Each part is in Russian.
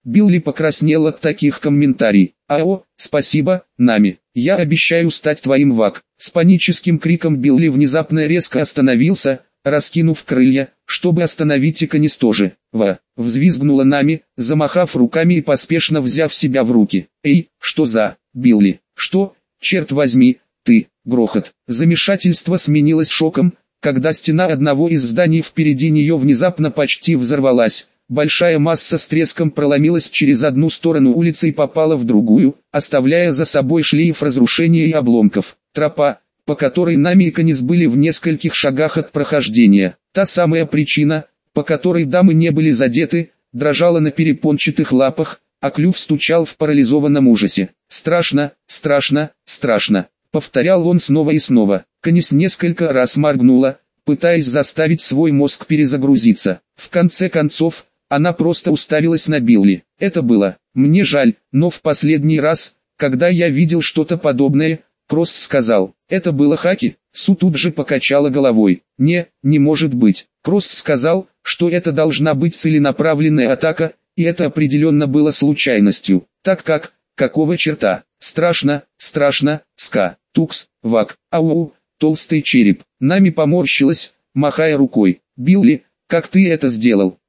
Билли покраснел от таких комментариев. «Ао, спасибо, Нами, я обещаю стать твоим Вак». С паническим криком Билли внезапно резко остановился, раскинув крылья, чтобы остановить Иконис тоже. Взвизгнула Нами, замахав руками и поспешно взяв себя в руки. «Эй, что за, Билли, что, черт возьми, ты?» Грохот. Замешательство сменилось шоком, когда стена одного из зданий впереди нее внезапно почти взорвалась. Большая масса с треском проломилась через одну сторону улицы и попала в другую, оставляя за собой шлейф разрушения и обломков. Тропа, по которой Нами и Иконис были в нескольких шагах от прохождения. Та самая причина, по которой дамы не были задеты, дрожала на перепончатых лапах, а клюв стучал в парализованном ужасе. «Страшно, страшно, страшно», — повторял он снова и снова. Иконис несколько раз моргнула, пытаясь заставить свой мозг перезагрузиться. В конце концов, она просто уставилась на Билли. «Это было, мне жаль, но в последний раз, когда я видел что-то подобное, Кросс сказал, это было хаки». Су тут же покачала головой. Не может быть. Кросс сказал, что это должна быть целенаправленная атака, и это определенно было случайностью. Так как, какого черта? Страшно, страшно, ска, тукс, вак, ау, толстый череп. Нами поморщилась, махая рукой. «Билли, как ты это сделал?»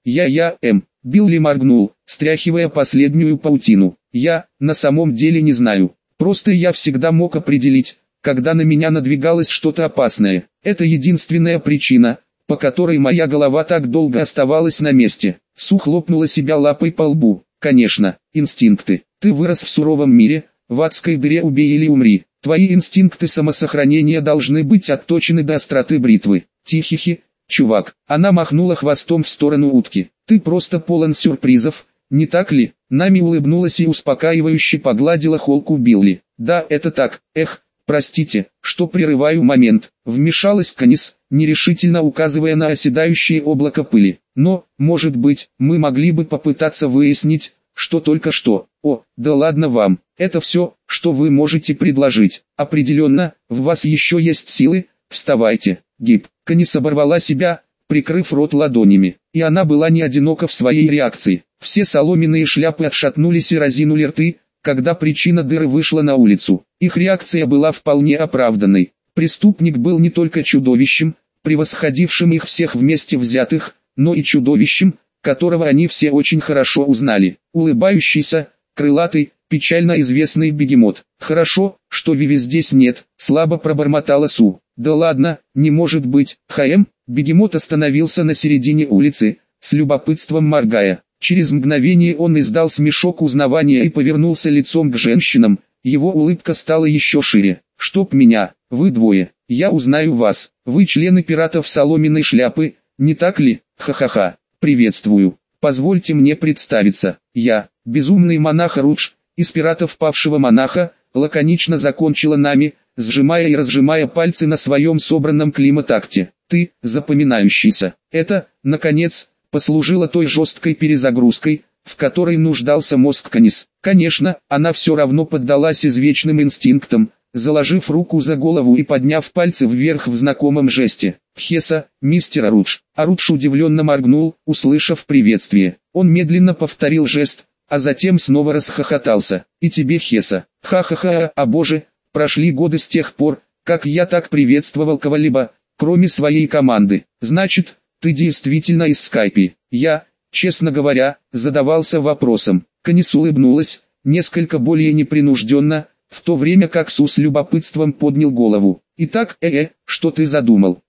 Билли моргнул, стряхивая последнюю паутину. «Я, на самом деле не знаю. Просто я всегда мог определить, когда на меня надвигалось что-то опасное. Это единственная причина, по которой моя голова так долго оставалась на месте». Су хлопнула себя лапой по лбу. «Конечно, инстинкты. Ты вырос в суровом мире, в адской дыре убей или умри. Твои инстинкты самосохранения должны быть отточены до остроты бритвы. Тихихи, чувак». Она махнула хвостом в сторону утки. «Ты просто полон сюрпризов, не так ли?» Нами улыбнулась и успокаивающе погладила холку Билли. «Да, это так. Простите, что прерываю момент», — вмешалась Иконис, нерешительно указывая на оседающее облако пыли. «Но, может быть, мы могли бы попытаться выяснить, что только что». «О, да ладно вам, это все, что вы можете предложить. Определенно, в вас еще есть силы, вставайте». Иконис оборвала себя, прикрыв рот ладонями, и она была не одинока в своей реакции. Все соломенные шляпы отшатнулись и разинули рты, когда причина дыры вышла на улицу. Их реакция была вполне оправданной. Преступник был не только чудовищем, превосходившим их всех вместе взятых, но и чудовищем, которого они все очень хорошо узнали. Улыбающийся, крылатый, печально известный бегемот. «Хорошо, что Виви здесь нет», — слабо пробормотала Су. «Да ладно, не может быть, Бегемот остановился на середине улицы, с любопытством моргая. Через мгновение он издал смешок узнавания и повернулся лицом к женщинам, его улыбка стала еще шире. «Чтоб меня, вы двое, я узнаю вас, вы члены пиратов соломенной шляпы, не так ли? Ха-ха-ха, приветствую, позвольте мне представиться, я, безумный монах Рудж, из пиратов павшего монаха», лаконично закончила Нами, сжимая и разжимая пальцы на своем собранном климатакте. «Ты, запоминающийся». Это, наконец, послужило той жесткой перезагрузкой, в которой нуждался мозг Иконис. Конечно, она все равно поддалась извечным инстинктам, заложив руку за голову и подняв пальцы вверх в знакомом жесте. «Хеса, мистер Рудж». Рудж удивленно моргнул, услышав приветствие. Он медленно повторил жест, а затем снова расхохотался. «И тебе, Хеса». «Ха-ха-ха, а боже, прошли годы с тех пор, как я так приветствовал кого-либо, кроме своей команды. Значит, ты действительно из Скайпи». Я, честно говоря, задавался вопросом. Иконис улыбнулась, несколько более непринужденно, в то время как Су с любопытством поднял голову. «Итак, что ты задумал?»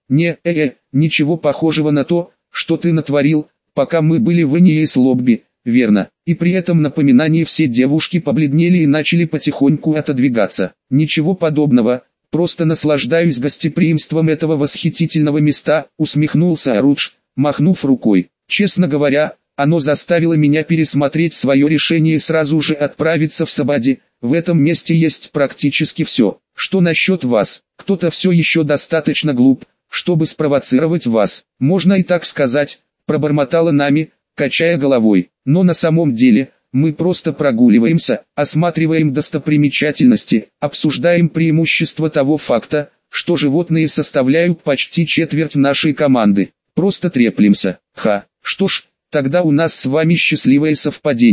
Ничего похожего на то, что ты натворил, пока мы были в Эниэс Лобби, верно?» И при этом напоминании все девушки побледнели и начали потихоньку отодвигаться. «Ничего подобного, просто наслаждаюсь гостеприимством этого восхитительного места», усмехнулся Рудж, махнув рукой. «Честно говоря, оно заставило меня пересмотреть свое решение и сразу же отправиться в Сабади. В этом месте есть практически все. Что насчет вас? Кто-то все еще достаточно глуп, чтобы спровоцировать вас. Можно и так сказать», пробормотала Нами, качая головой. «Но на самом деле, мы просто прогуливаемся, осматриваем достопримечательности, обсуждаем преимущества того факта, что животные составляют почти четверть нашей команды. Просто треплемся. Что ж, тогда у нас с вами счастливое совпадение.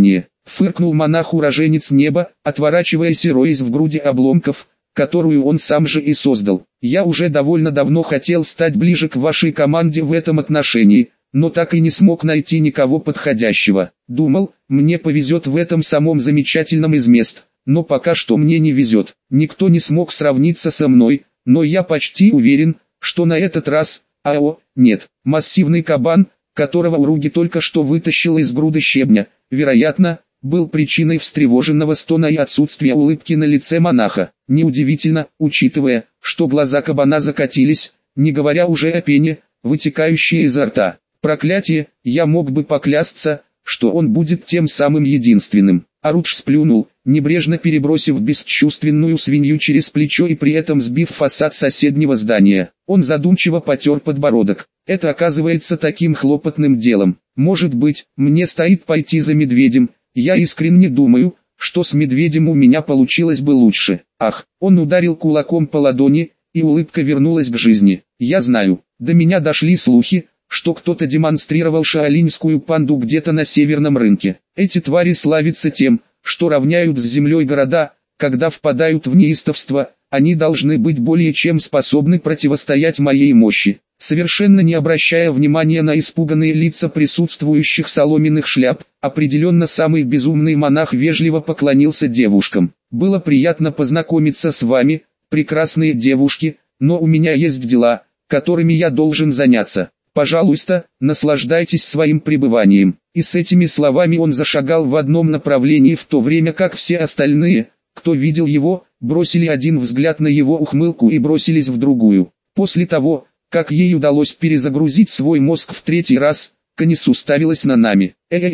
фыркнул монах-уроженец неба, отворачиваясь и роясь в груди обломков, которую он сам же и создал. Я уже довольно давно хотел стать ближе к вашей команде в этом отношении, но так и не смог найти никого подходящего. Думал, мне повезет в этом самом замечательном из мест, но пока что мне не везет. Никто не смог сравниться со мной, но я почти уверен, что на этот раз, нет, массивный кабан, которого Уруги только что вытащил из груды щебня, вероятно, был причиной встревоженного стона и отсутствия улыбки на лице монаха. Неудивительно, учитывая, что глаза кабана закатились, не говоря уже о пене, вытекающей изо рта. Проклятие, я мог бы поклясться, что он будет тем самым единственным. Арудж сплюнул, небрежно перебросив бесчувственную свинью через плечо и при этом сбив фасад соседнего здания. Он задумчиво потер подбородок. Это оказывается таким хлопотным делом. Может быть, мне стоит пойти за медведем. Я искренне думаю, что с медведем у меня получилось бы лучше. Ах, он ударил кулаком по ладони, и улыбка вернулась к жизни. Я знаю, до меня дошли слухи, что кто-то демонстрировал шаолиньскую панду где-то на северном рынке. Эти твари славятся тем, что равняют с землей города. Когда впадают в неистовство, они должны быть более чем способны противостоять моей мощи. Совершенно не обращая внимания на испуганные лица присутствующих соломенных шляп, определенно самый безумный монах вежливо поклонился девушкам. «Было приятно познакомиться с вами, прекрасные девушки, но у меня есть дела, которыми я должен заняться. Пожалуйста, наслаждайтесь своим пребыванием». И с этими словами он зашагал в одном направлении, в то время как все остальные, кто видел его, бросили один взгляд на его ухмылку и бросились в другую. После того, как ей удалось перезагрузить свой мозг в третий раз, Канис уставилась на Нами.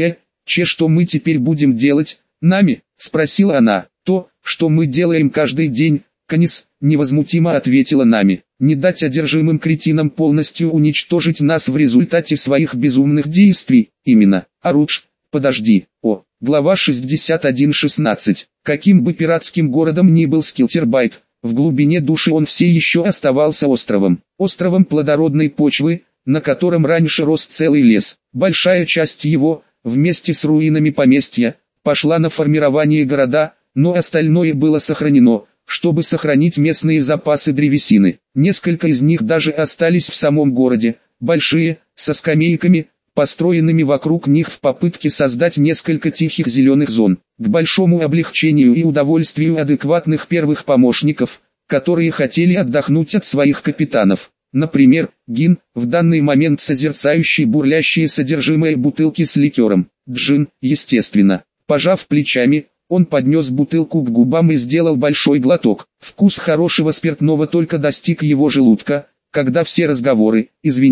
Что мы теперь будем делать, Нами?» — спросила она. «То, что мы делаем каждый день, Канис», — невозмутимо ответила Нами. «Не дать одержимым кретинам полностью уничтожить нас в результате своих безумных действий». Именно. Арудж, подожди. Глава 61:16. Каким бы пиратским городом ни был Скилтербайт, в глубине души он все еще оставался островом. Островом плодородной почвы, на котором раньше рос целый лес. Большая часть его, вместе с руинами поместья, пошла на формирование города, но остальное было сохранено, чтобы сохранить местные запасы древесины. Несколько из них даже остались в самом городе, большие, со скамейками, построенными вокруг них в попытке создать несколько тихих зеленых зон, к большому облегчению и удовольствию адекватных первых помощников, которые хотели отдохнуть от своих капитанов. Например, Гин, в данный момент созерцающий бурлящее содержимое бутылки с ликером. Джин, естественно. Пожав плечами, он поднес бутылку к губам и сделал большой глоток. Вкус хорошего спиртного только достиг его желудка, когда все разговоры,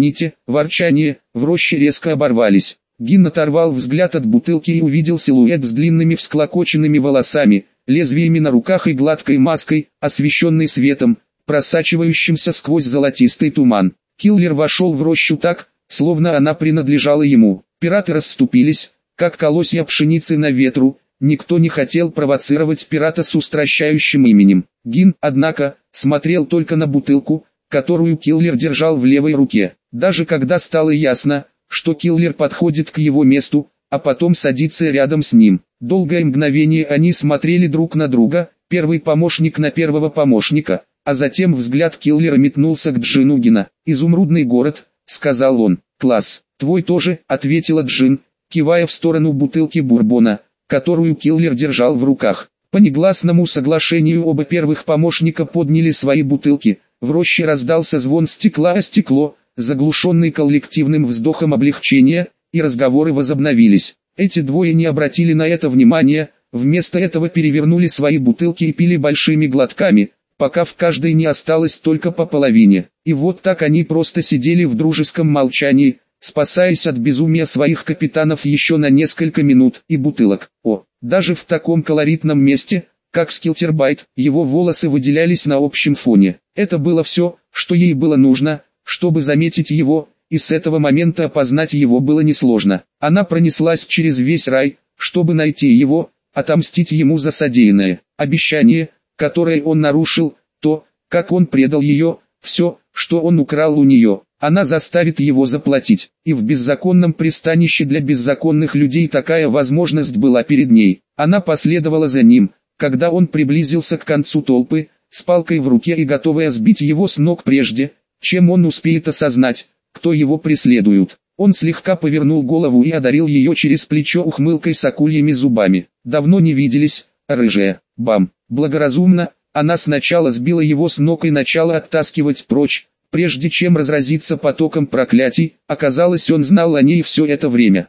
ворчание, в роще резко оборвались. Гин оторвал взгляд от бутылки и увидел силуэт с длинными всклокоченными волосами, лезвиями на руках и гладкой маской, освещенной светом, просачивающимся сквозь золотистый туман. Киллер вошел в рощу так, словно она принадлежала ему. Пираты расступились, как колосья пшеницы на ветру. Никто не хотел провоцировать пирата с устрашающим именем. Гин, однако, смотрел только на бутылку, которую Киллер держал в левой руке. Даже когда стало ясно, что Киллер подходит к его месту, а потом садится рядом с ним. Долгое мгновение они смотрели друг на друга, первый помощник на первого помощника, а затем взгляд Киллера метнулся к Джину Гина. «Изумрудный город», — сказал он. «Класс, твой тоже», — ответила Джин, кивая в сторону бутылки бурбона, которую Киллер держал в руках. По негласному соглашению оба первых помощника подняли свои бутылки. В роще раздался звон стекла о стекло, заглушенный коллективным вздохом облегчения, и разговоры возобновились. Эти двое не обратили на это внимания, вместо этого перевернули свои бутылки и пили большими глотками, пока в каждой не осталось только по половине. И вот так они просто сидели в дружеском молчании, спасаясь от безумия своих капитанов еще на несколько минут и бутылок. Даже в таком колоритном месте, как Скилтербайт, его волосы выделялись на общем фоне. Это было все, что ей было нужно, чтобы заметить его, и с этого момента опознать его было несложно. Она пронеслась через весь рай, чтобы найти его, отомстить ему за содеянное. Обещание, которое он нарушил, то, как он предал ее, все, что он украл у нее. Она заставит его заплатить. И в беззаконном пристанище для беззаконных людей такая возможность была перед ней. Она последовала за ним, когда он приблизился к концу толпы, с палкой в руке и готовая сбить его с ног прежде, чем он успеет осознать, кто его преследует. Он слегка повернул голову и одарил ее через плечо ухмылкой с акульями зубами. «Давно не виделись, рыжая». Бам! Благоразумно, она сначала сбила его с ног и начала оттаскивать прочь, прежде чем разразиться потоком проклятий. Оказалось, он знал о ней все это время.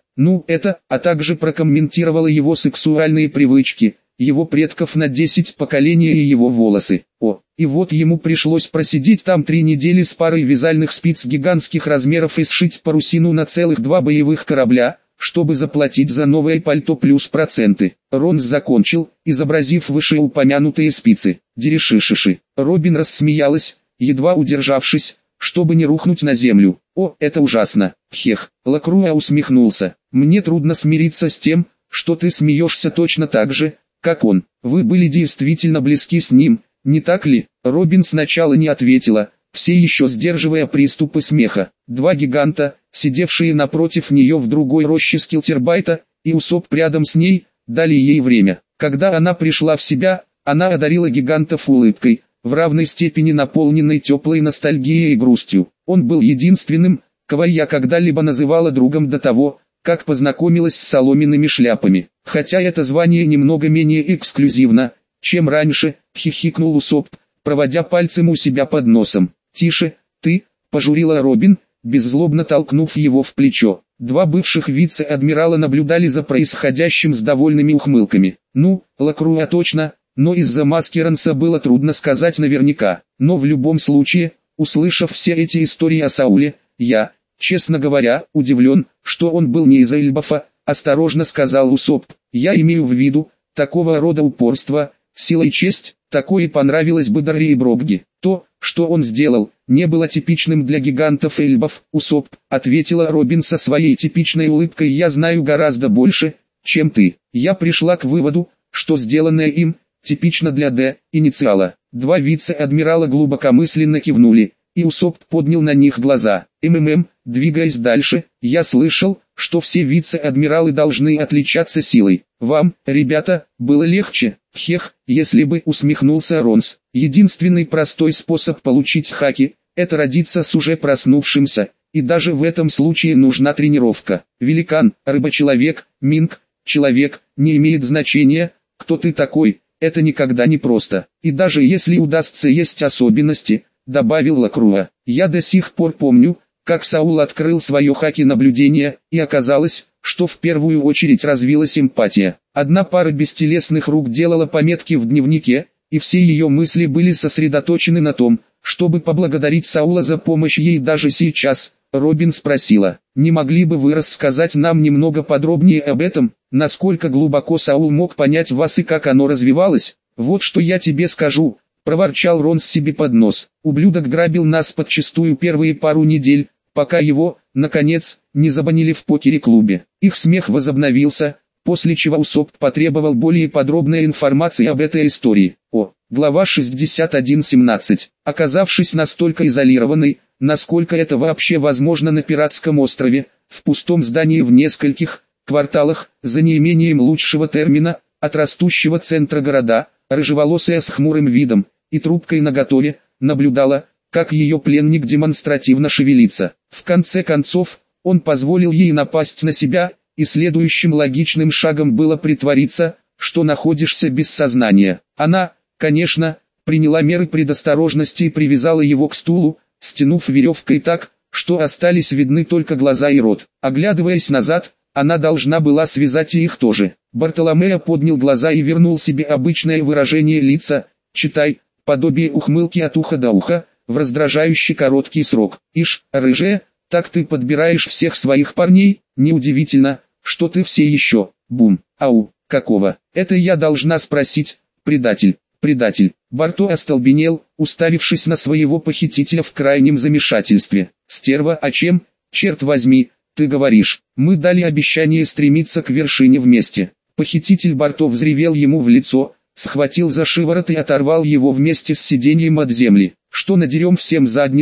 А также прокомментировала его сексуальные привычки, его предков на 10 поколений и его волосы. И вот ему пришлось просидеть там 3 недели с парой вязальных спиц гигантских размеров и сшить парусину на целых 2 боевых корабля, чтобы заплатить за новое пальто плюс проценты. Ронс закончил, изобразив вышеупомянутые спицы. «Дерешишиши». Робин рассмеялась, едва удержавшись, чтобы не рухнуть на землю. Это ужасно. Хех. Лакруа усмехнулся. «Мне трудно смириться с тем, что ты смеешься точно так же, как он. Вы были действительно близки с ним, не так ли?» Робин сначала не ответила, все еще сдерживая приступы смеха. 2 гиганта, сидевшие напротив нее в другой роще Скилтербайта, и Усоп рядом с ней, дали ей время. Когда она пришла в себя, она одарила гигантов улыбкой, в равной степени наполненной теплой ностальгией и грустью. Он был единственным, кого я когда-либо называла другом до того, как познакомилась с соломенными шляпами. Хотя это звание немного менее эксклюзивно, чем раньше, хихикнул Усоп, проводя пальцем у себя под носом. «Тише, ты», пожурила Робин, беззлобно толкнув его в плечо. 2 бывших вице-адмирала наблюдали за происходящим с довольными ухмылками. Лакруа точно, но из-за маски Ронса было трудно сказать наверняка. Но в любом случае, услышав все эти истории о Сауле, я, честно говоря, удивлен, что он был не из Эльбафа, осторожно сказал Усоп. «Я имею в виду, такого рода упорство, сила и честь, такое понравилось бы Дарри и Брогги. То, что он сделал, не было типичным для гигантов Эльбов». «Усоп», ответила Робин со своей типичной улыбкой, «я знаю гораздо больше, чем ты. Я пришла к выводу, что сделанное им, типично для инициала». 2 вице-адмирала глубокомысленно кивнули, и Усоп поднял на них глаза. Двигаясь дальше, я слышал, что все вице-адмиралы должны отличаться силой. Вам, ребята, было легче? Хех, если бы, усмехнулся Ронс. Единственный простой способ получить хаки, это родиться с уже проснувшимся, и даже в этом случае нужна тренировка. Великан, рыба-человек, минг, человек, не имеет значения, кто ты такой, это никогда не просто. И даже если удастся, есть особенности, добавил Лакруа. Я до сих пор помню, как Саул открыл свое хаки наблюдения, и оказалось, что в первую очередь развилась эмпатия. Одна пара бестелесных рук делала пометки в дневнике, и все ее мысли были сосредоточены на том, чтобы поблагодарить Саула за помощь ей даже сейчас. Робин спросила, не могли бы вы рассказать нам немного подробнее об этом, насколько глубоко Саул мог понять вас и как оно развивалось? Вот что я тебе скажу, проворчал Ронс себе под нос. Ублюдок грабил нас подчистую первые пару недель, пока его, наконец, не забанили в покере-клубе. Их смех возобновился, после чего Усоп потребовал более подробной информации об этой истории. Глава 61:17. Оказавшись настолько изолированной, насколько это вообще возможно на пиратском острове, в пустом здании в нескольких кварталах, за неимением лучшего термина, от растущего центра города, рыжеволосая с хмурым видом и трубкой наготове, наблюдала, как ее пленник демонстративно шевелится. В конце концов, он позволил ей напасть на себя, и следующим логичным шагом было притвориться, что находишься без сознания. Она, конечно, приняла меры предосторожности и привязала его к стулу, стянув веревкой так, что остались видны только глаза и рот. Оглядываясь назад, она должна была связать и их тоже. Бартоломео поднял глаза и вернул себе обычное выражение лица, читай, подобие ухмылки от уха до уха, в раздражающий короткий срок. «Ишь, рыжая, так ты подбираешь всех своих парней, неудивительно, что ты все еще, бум, ау, какого, это я должна спросить, предатель». Предатель. Барто остолбенел, уставившись на своего похитителя в крайнем замешательстве. «Стерва, о чем, черт возьми, ты говоришь? Мы дали обещание стремиться к вершине вместе». Похититель Барто взревел ему в лицо, схватил за шиворот и оторвал его вместе с сиденьем от земли. «Что надерем всем задницы,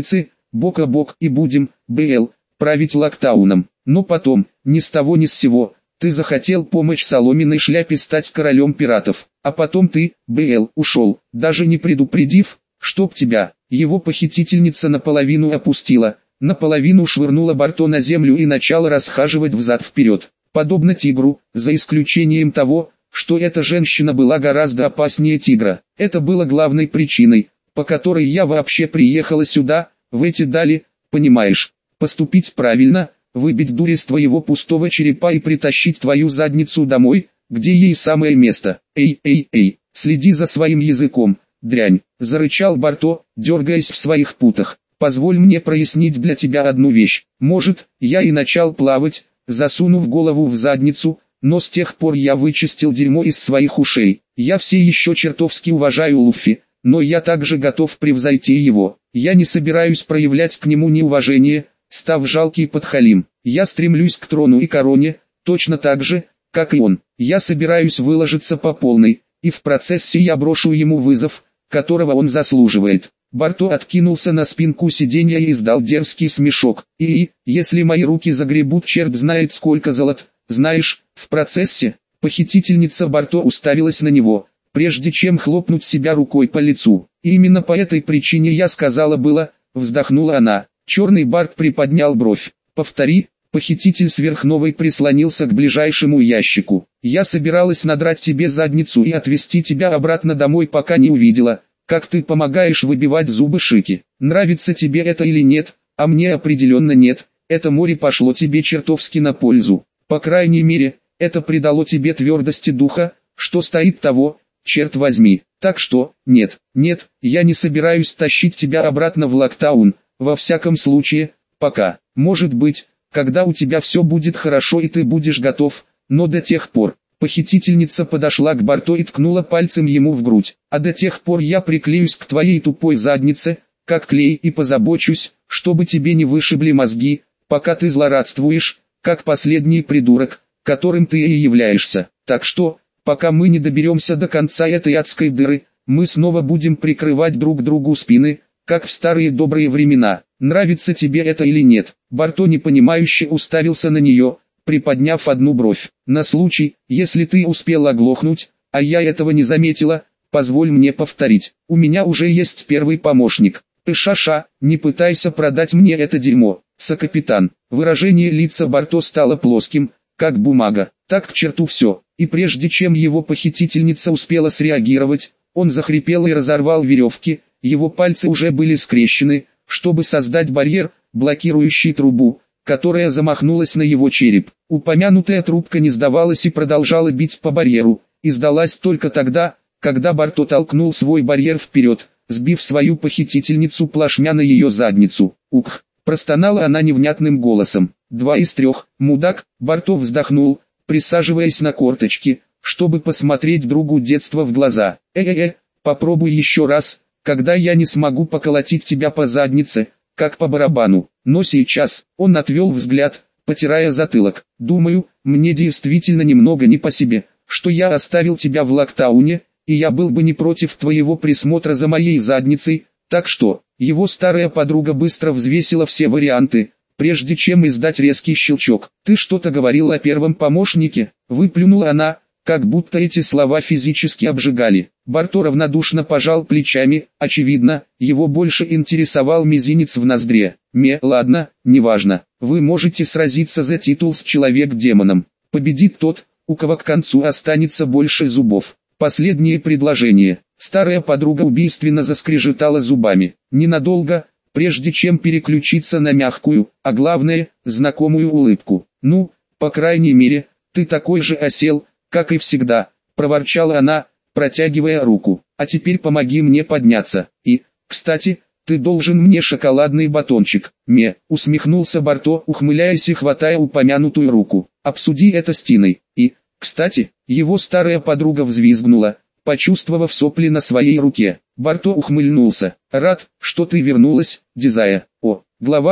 бок о бок и будем, БЛ, править Локтауном. Но потом, ни с того ни с сего, ты захотел помочь соломенной шляпе стать королем пиратов. А потом ты, БЛ, ушел, даже не предупредив, чтоб тебя. Его похитительница наполовину опустила, наполовину швырнула Барто на землю и начала расхаживать взад-вперед. Подобно тигру, за исключением того, что эта женщина была гораздо опаснее тигра. Это было главной причиной, по которой я вообще приехала сюда, в эти дали, понимаешь, поступить правильно, выбить дурь из твоего пустого черепа и притащить твою задницу домой, где ей самое место. Эй, следи за своим языком, дрянь, зарычал Барто, дергаясь в своих путах. Позволь мне прояснить для тебя одну вещь. Может, я и начал плавать, засунув голову в задницу, но с тех пор я вычистил дерьмо из своих ушей. Я все еще чертовски уважаю Луффи, но я также готов превзойти его. Я не собираюсь проявлять к нему неуважение, став жалкий подхалим. Я стремлюсь к трону и короне, точно так же, как и он. Я собираюсь выложиться по полной, и в процессе я брошу ему вызов, которого он заслуживает. Барто откинулся на спинку сиденья и издал дерзкий смешок. И, если мои руки загребут черт знает сколько золот, знаешь, в процессе, похитительница Барто уставилась на него, прежде чем хлопнуть себя рукой по лицу. И именно по этой причине я сказала было, вздохнула она. Черный Барт приподнял бровь. Повтори. Похититель сверхновой прислонился к ближайшему ящику. Я собиралась надрать тебе задницу и отвезти тебя обратно домой, пока не увидела, как ты помогаешь выбивать зубы Шики. Нравится тебе это или нет, а мне определенно нет. Это море пошло тебе чертовски на пользу. По крайней мере, это придало тебе твердости духа, что стоит того, черт возьми. Так что, нет, я не собираюсь тащить тебя обратно в Локтаун, во всяком случае, пока. Может быть, когда у тебя все будет хорошо и ты будешь готов, но до тех пор. Похитительница подошла к Барто и ткнула пальцем ему в грудь. А до тех пор я приклеюсь к твоей тупой заднице, как клей, и позабочусь, чтобы тебе не вышибли мозги, пока ты злорадствуешь, как последний придурок, которым ты и являешься. Так что, пока мы не доберемся до конца этой адской дыры, мы снова будем прикрывать друг другу спины, как в старые добрые времена. Нравится тебе это или нет? Барто непонимающе уставился на нее, приподняв одну бровь. На случай, если ты успел оглохнуть, а я этого не заметила, позволь мне повторить. У меня уже есть первый помощник. Ты шаша, не пытайся продать мне это дерьмо, сокапитан. Выражение лица Барто стало плоским, как бумага. Так к черту все. И прежде чем его похитительница успела среагировать, он захрипел и разорвал веревки. Его пальцы уже были скрещены, чтобы создать барьер, блокирующий трубу, которая замахнулась на его череп. Упомянутая трубка не сдавалась и продолжала бить по барьеру, и сдалась только тогда, когда Барто толкнул свой барьер вперед, сбив свою похитительницу плашмя на ее задницу. «Ух!» – простонала она невнятным голосом. «2 из 3, мудак!» – Барто вздохнул, присаживаясь на корточки, чтобы посмотреть другу детства в глаза. Попробуй еще раз, когда я не смогу поколотить тебя по заднице, как по барабану. Но сейчас, он отвел взгляд, потирая затылок. Думаю, мне действительно немного не по себе, что я оставил тебя в Локтауне, и я был бы не против твоего присмотра за моей задницей, так что, его старая подруга быстро взвесила все варианты, прежде чем издать резкий щелчок. «Ты что-то говорил о первом помощнике?» – выплюнула она, как будто эти слова физически обжигали. Барто равнодушно пожал плечами, очевидно, его больше интересовал мизинец в ноздре. Ладно, неважно, вы можете сразиться за титул с Человек-демоном. Победит тот, у кого к концу останется больше зубов. Последнее предложение. Старая подруга убийственно заскрежетала зубами. Ненадолго, прежде чем переключиться на мягкую, а главное, знакомую улыбку. «Ну, по крайней мере, ты такой же осел, как и всегда», – проворчала она, протягивая руку. «А теперь помоги мне подняться. И, кстати, ты должен мне шоколадный батончик». Усмехнулся Барто, ухмыляясь и хватая упомянутую руку. «Обсуди это с Тиной. И, кстати, его старая подруга взвизгнула, почувствовав сопли на своей руке. Барто ухмыльнулся. «Рад, что ты вернулась, Дизая». Глава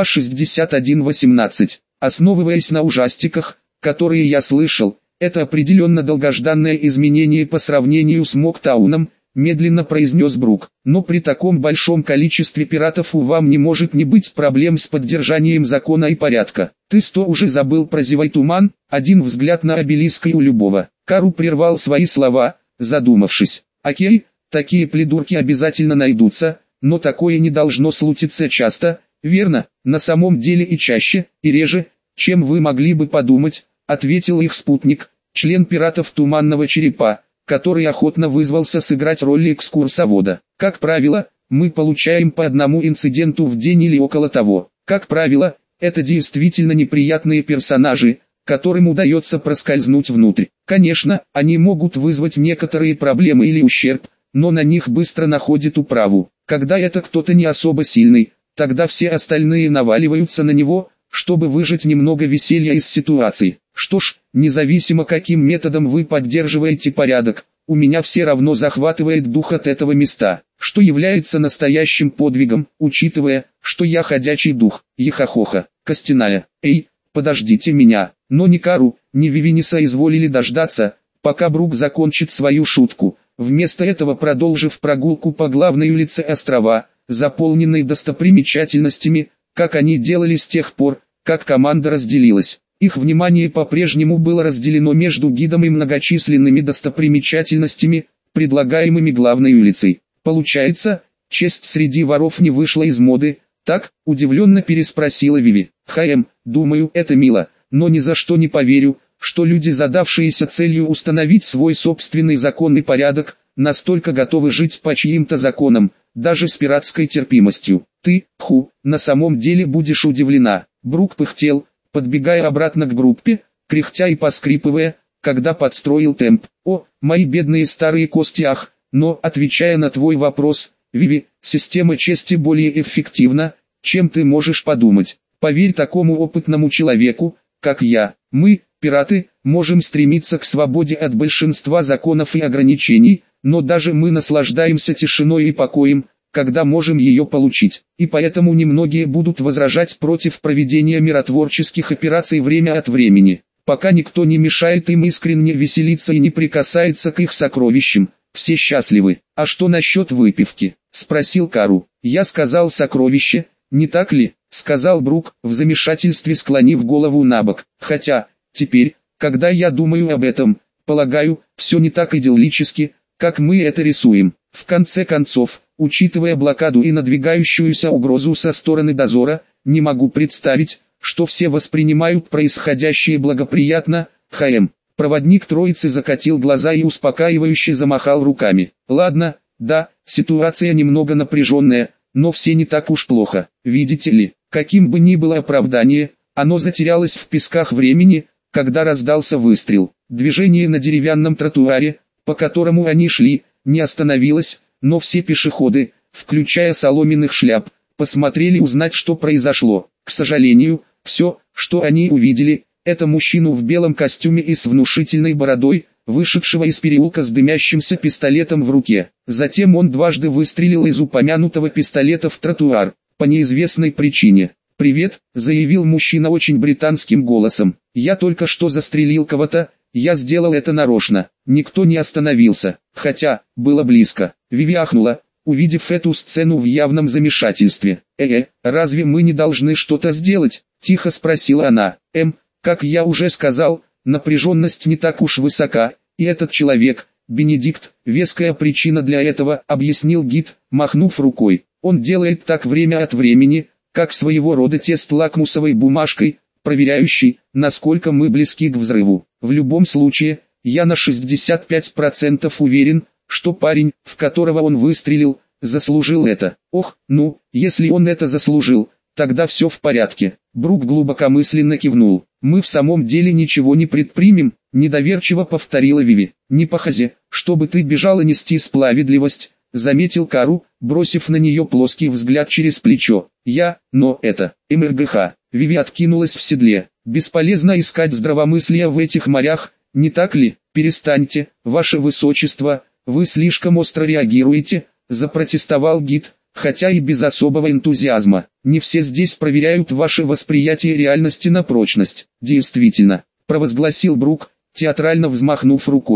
61:18. Основываясь на ужастиках, которые я слышал, это определенно долгожданное изменение по сравнению с Моктауном, медленно произнес Брук. Но при таком большом количестве пиратов у вам не может не быть проблем с поддержанием закона и порядка. Ты уже забыл про Зевай Туман? Один взгляд на обелиск и у любого. Кару прервал свои слова, задумавшись. Окей, такие придурки обязательно найдутся, но такое не должно случиться часто, верно? На самом деле и чаще, и реже, чем вы могли бы подумать, ответил их спутник, член пиратов Туманного Черепа, который охотно вызвался сыграть роль экскурсовода. Как правило, мы получаем по одному инциденту в день или около того. Как правило, это действительно неприятные персонажи, которым удается проскользнуть внутрь. Конечно, они могут вызвать некоторые проблемы или ущерб, но на них быстро находят управу. Когда это кто-то не особо сильный, тогда все остальные наваливаются на него, чтобы выжать немного веселья из ситуации. Что ж, независимо каким методом вы поддерживаете порядок, у меня все равно захватывает дух от этого места, что является настоящим подвигом, учитывая, что я ходячий дух. Ехахоха, костяная. Эй, подождите меня. Но ни Кару, ни Виви не соизволили дождаться, пока Брук закончит свою шутку, вместо этого продолжив прогулку по главной улице острова, заполненной достопримечательностями, как они делали с тех пор, как команда разделилась. Их внимание по-прежнему было разделено между гидом и многочисленными достопримечательностями, предлагаемыми главной улицей. Получается, честь среди воров не вышла из моды, так? Удивленно переспросила Виви. Думаю, это мило, но ни за что не поверю, что люди, задавшиеся целью установить свой собственный закон и порядок, настолько готовы жить по чьим-то законам, даже с пиратской терпимостью. Ты, на самом деле будешь удивлена. Брук пыхтел, подбегая обратно к группе, кряхтя и поскрипывая, когда подстроил темп. О, мои бедные старые кости, ах, но, отвечая на твой вопрос, Виви, система чести более эффективна, чем ты можешь подумать. Поверь такому опытному человеку, как я. Мы, пираты, можем стремиться к свободе от большинства законов и ограничений, но даже мы наслаждаемся тишиной и покоем, когда можем ее получить. И поэтому немногие будут возражать против проведения миротворческих операций время от времени, пока никто не мешает им искренне веселиться и не прикасается к их сокровищам. Все счастливы. А что насчет выпивки? Спросил Кару. Я сказал сокровище, не так ли? Сказал Брук, в замешательстве склонив голову набок. Хотя, теперь, когда я думаю об этом, полагаю, все не так идиллически, как мы это рисуем. В конце концов, учитывая блокаду и надвигающуюся угрозу со стороны дозора, не могу представить, что все воспринимают происходящее благоприятно. Проводник троицы закатил глаза и успокаивающе замахал руками. Ладно, да, ситуация немного напряженная, но все не так уж плохо. Видите ли, каким бы ни было оправдание, оно затерялось в песках времени, когда раздался выстрел. Движение на деревянном тротуаре, по которому они шли, не остановилось, но все пешеходы, включая соломенных шляп, посмотрели узнать, что произошло. К сожалению, все, что они увидели, это мужчину в белом костюме и с внушительной бородой, вышедшего из переулка с дымящимся пистолетом в руке. Затем он дважды выстрелил из упомянутого пистолета в тротуар, по неизвестной причине. «Привет», — заявил мужчина очень британским голосом. «Я только что застрелил кого-то, я сделал это нарочно». Никто не остановился, хотя, было близко. Виви ахнула, увидев эту сцену в явном замешательстве. Разве мы не должны что-то сделать?» — тихо спросила она. Как я уже сказал, напряженность не так уж высока, и этот человек, Бенедикт, веская причина для этого, объяснил гид, махнув рукой. Он делает так время от времени, как своего рода тест лакмусовой бумажкой, проверяющий, насколько мы близки к взрыву. В любом случае, я на 65% уверен, что парень, в которого он выстрелил, заслужил это. Если он это заслужил, тогда все в порядке. Брук глубокомысленно кивнул. «Мы в самом деле ничего не предпримем», — недоверчиво повторила Виви. «Не похоже, чтобы ты бежала нести справедливость», — заметил Кару, бросив на нее плоский взгляд через плечо. МРГХ. Виви откинулась в седле. «Бесполезно искать здравомыслия в этих морях, не так ли? Перестаньте, ваше высочество, вы слишком остро реагируете», — запротестовал гид, хотя и без особого энтузиазма. «Не все здесь проверяют ваше восприятие реальности на прочность». «Действительно», — провозгласил Брук, театрально взмахнув рукой.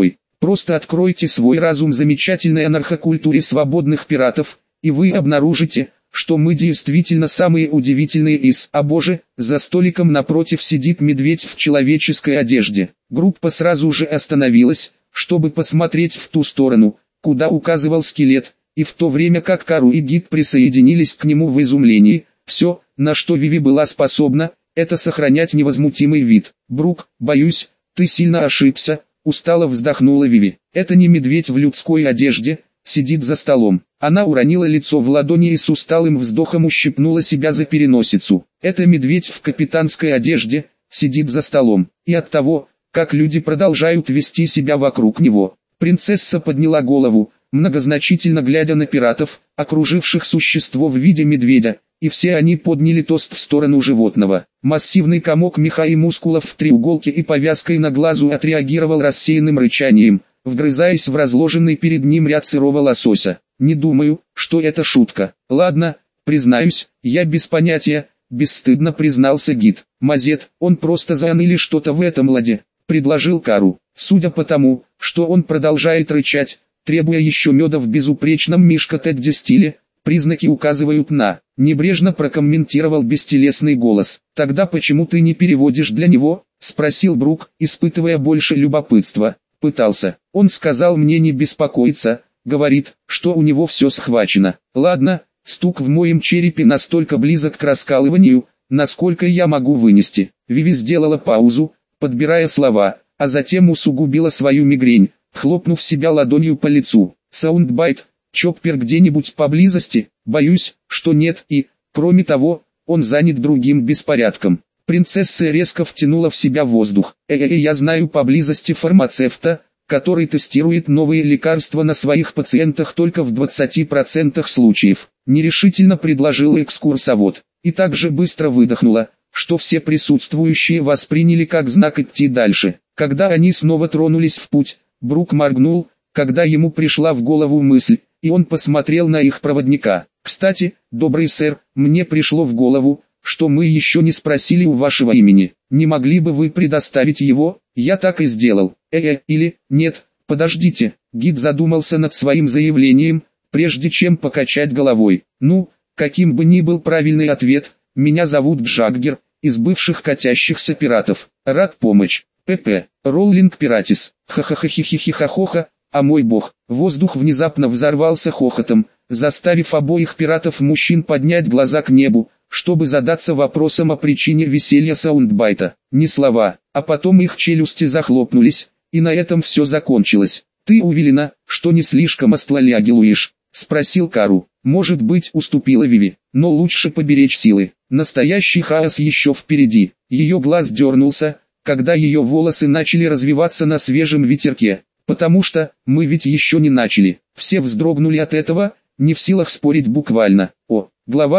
Просто откройте свой разум замечательной анархокультуре свободных пиратов, и вы обнаружите, что мы действительно самые удивительные из... А боже, за столиком напротив сидит медведь в человеческой одежде. Группа сразу же остановилась, чтобы посмотреть в ту сторону, куда указывал скелет, и в то время как Кару и гид присоединились к нему в изумлении, все, на что Виви была способна, это сохранять невозмутимый вид. «Брук, боюсь, ты сильно ошибся», — устало вздохнула Виви. «Это не медведь в людской одежде, сидит за столом». Она уронила лицо в ладони и с усталым вздохом ущипнула себя за переносицу. «Это медведь в капитанской одежде, сидит за столом, и от того, как люди продолжают вести себя вокруг него». Принцесса подняла голову, многозначительно глядя на пиратов, окруживших существо в виде медведя, и все они подняли тост в сторону животного. Массивный комок меха и мускулов в треуголке и повязкой на глазу отреагировал рассеянным рычанием, вгрызаясь в разложенный перед ним ряд сырого лосося. «Не думаю, что это шутка. Ладно, признаюсь, я без понятия», — бесстыдно признался гид. «Мазет, он просто зан или что-то в этом ладе», — предложил Кару. Судя по тому, что он продолжает рычать, требуя еще меда в безупречном Мишка Тедди стиле, признаки указывают на... Небрежно прокомментировал бестелесный голос. «Тогда почему ты не переводишь для него?» — спросил Брук, испытывая больше любопытства. «Пытался. Он сказал мне не беспокоиться, говорит, что у него все схвачено. Ладно, стук в моем черепе настолько близок к раскалыванию, насколько я могу вынести». Виви сделала паузу, подбирая слова, а затем усугубила свою мигрень, хлопнув себя ладонью по лицу. «Саундбайт, Чоппер где-нибудь поблизости?» «Боюсь, что нет и, кроме того, он занят другим беспорядком». Принцесса резко втянула в себя воздух. Я знаю поблизости фармацевта, который тестирует новые лекарства на своих пациентах только в 20% случаев», — нерешительно предложил экскурсовод. И также быстро выдохнула, что все присутствующие восприняли как знак идти дальше. Когда они снова тронулись в путь, Брук моргнул, когда ему пришла в голову мысль, и он посмотрел на их проводника. «Кстати, добрый сэр, мне пришло в голову, что мы еще не спросили у вашего имени. Не могли бы вы предоставить его?» «Я так и сделал». Или, нет, подождите». Гид задумался над своим заявлением, прежде чем покачать головой. «Ну, каким бы ни был правильный ответ, меня зовут Джаггер, из бывших катящихся пиратов. Рад помочь. ПП. Роллинг Пиратис. Ха-ха-ха-хи-хи-хи-ха-хоха. А мой бог». Воздух внезапно взорвался хохотом, заставив обоих пиратов-мужчин поднять глаза к небу, чтобы задаться вопросом о причине веселья Саундбайта. Ни слова, а потом их челюсти захлопнулись, и на этом все закончилось. «Ты уверена, что не слишком остлалягилуешь?» — спросил Кару. «Может быть, уступила Виви, но лучше поберечь силы. Настоящий хаос еще впереди». Ее глаз дернулся, когда ее волосы начали развиваться на свежем ветерке. «Потому что, мы ведь еще не начали». Все вздрогнули от этого, не в силах спорить буквально. Глава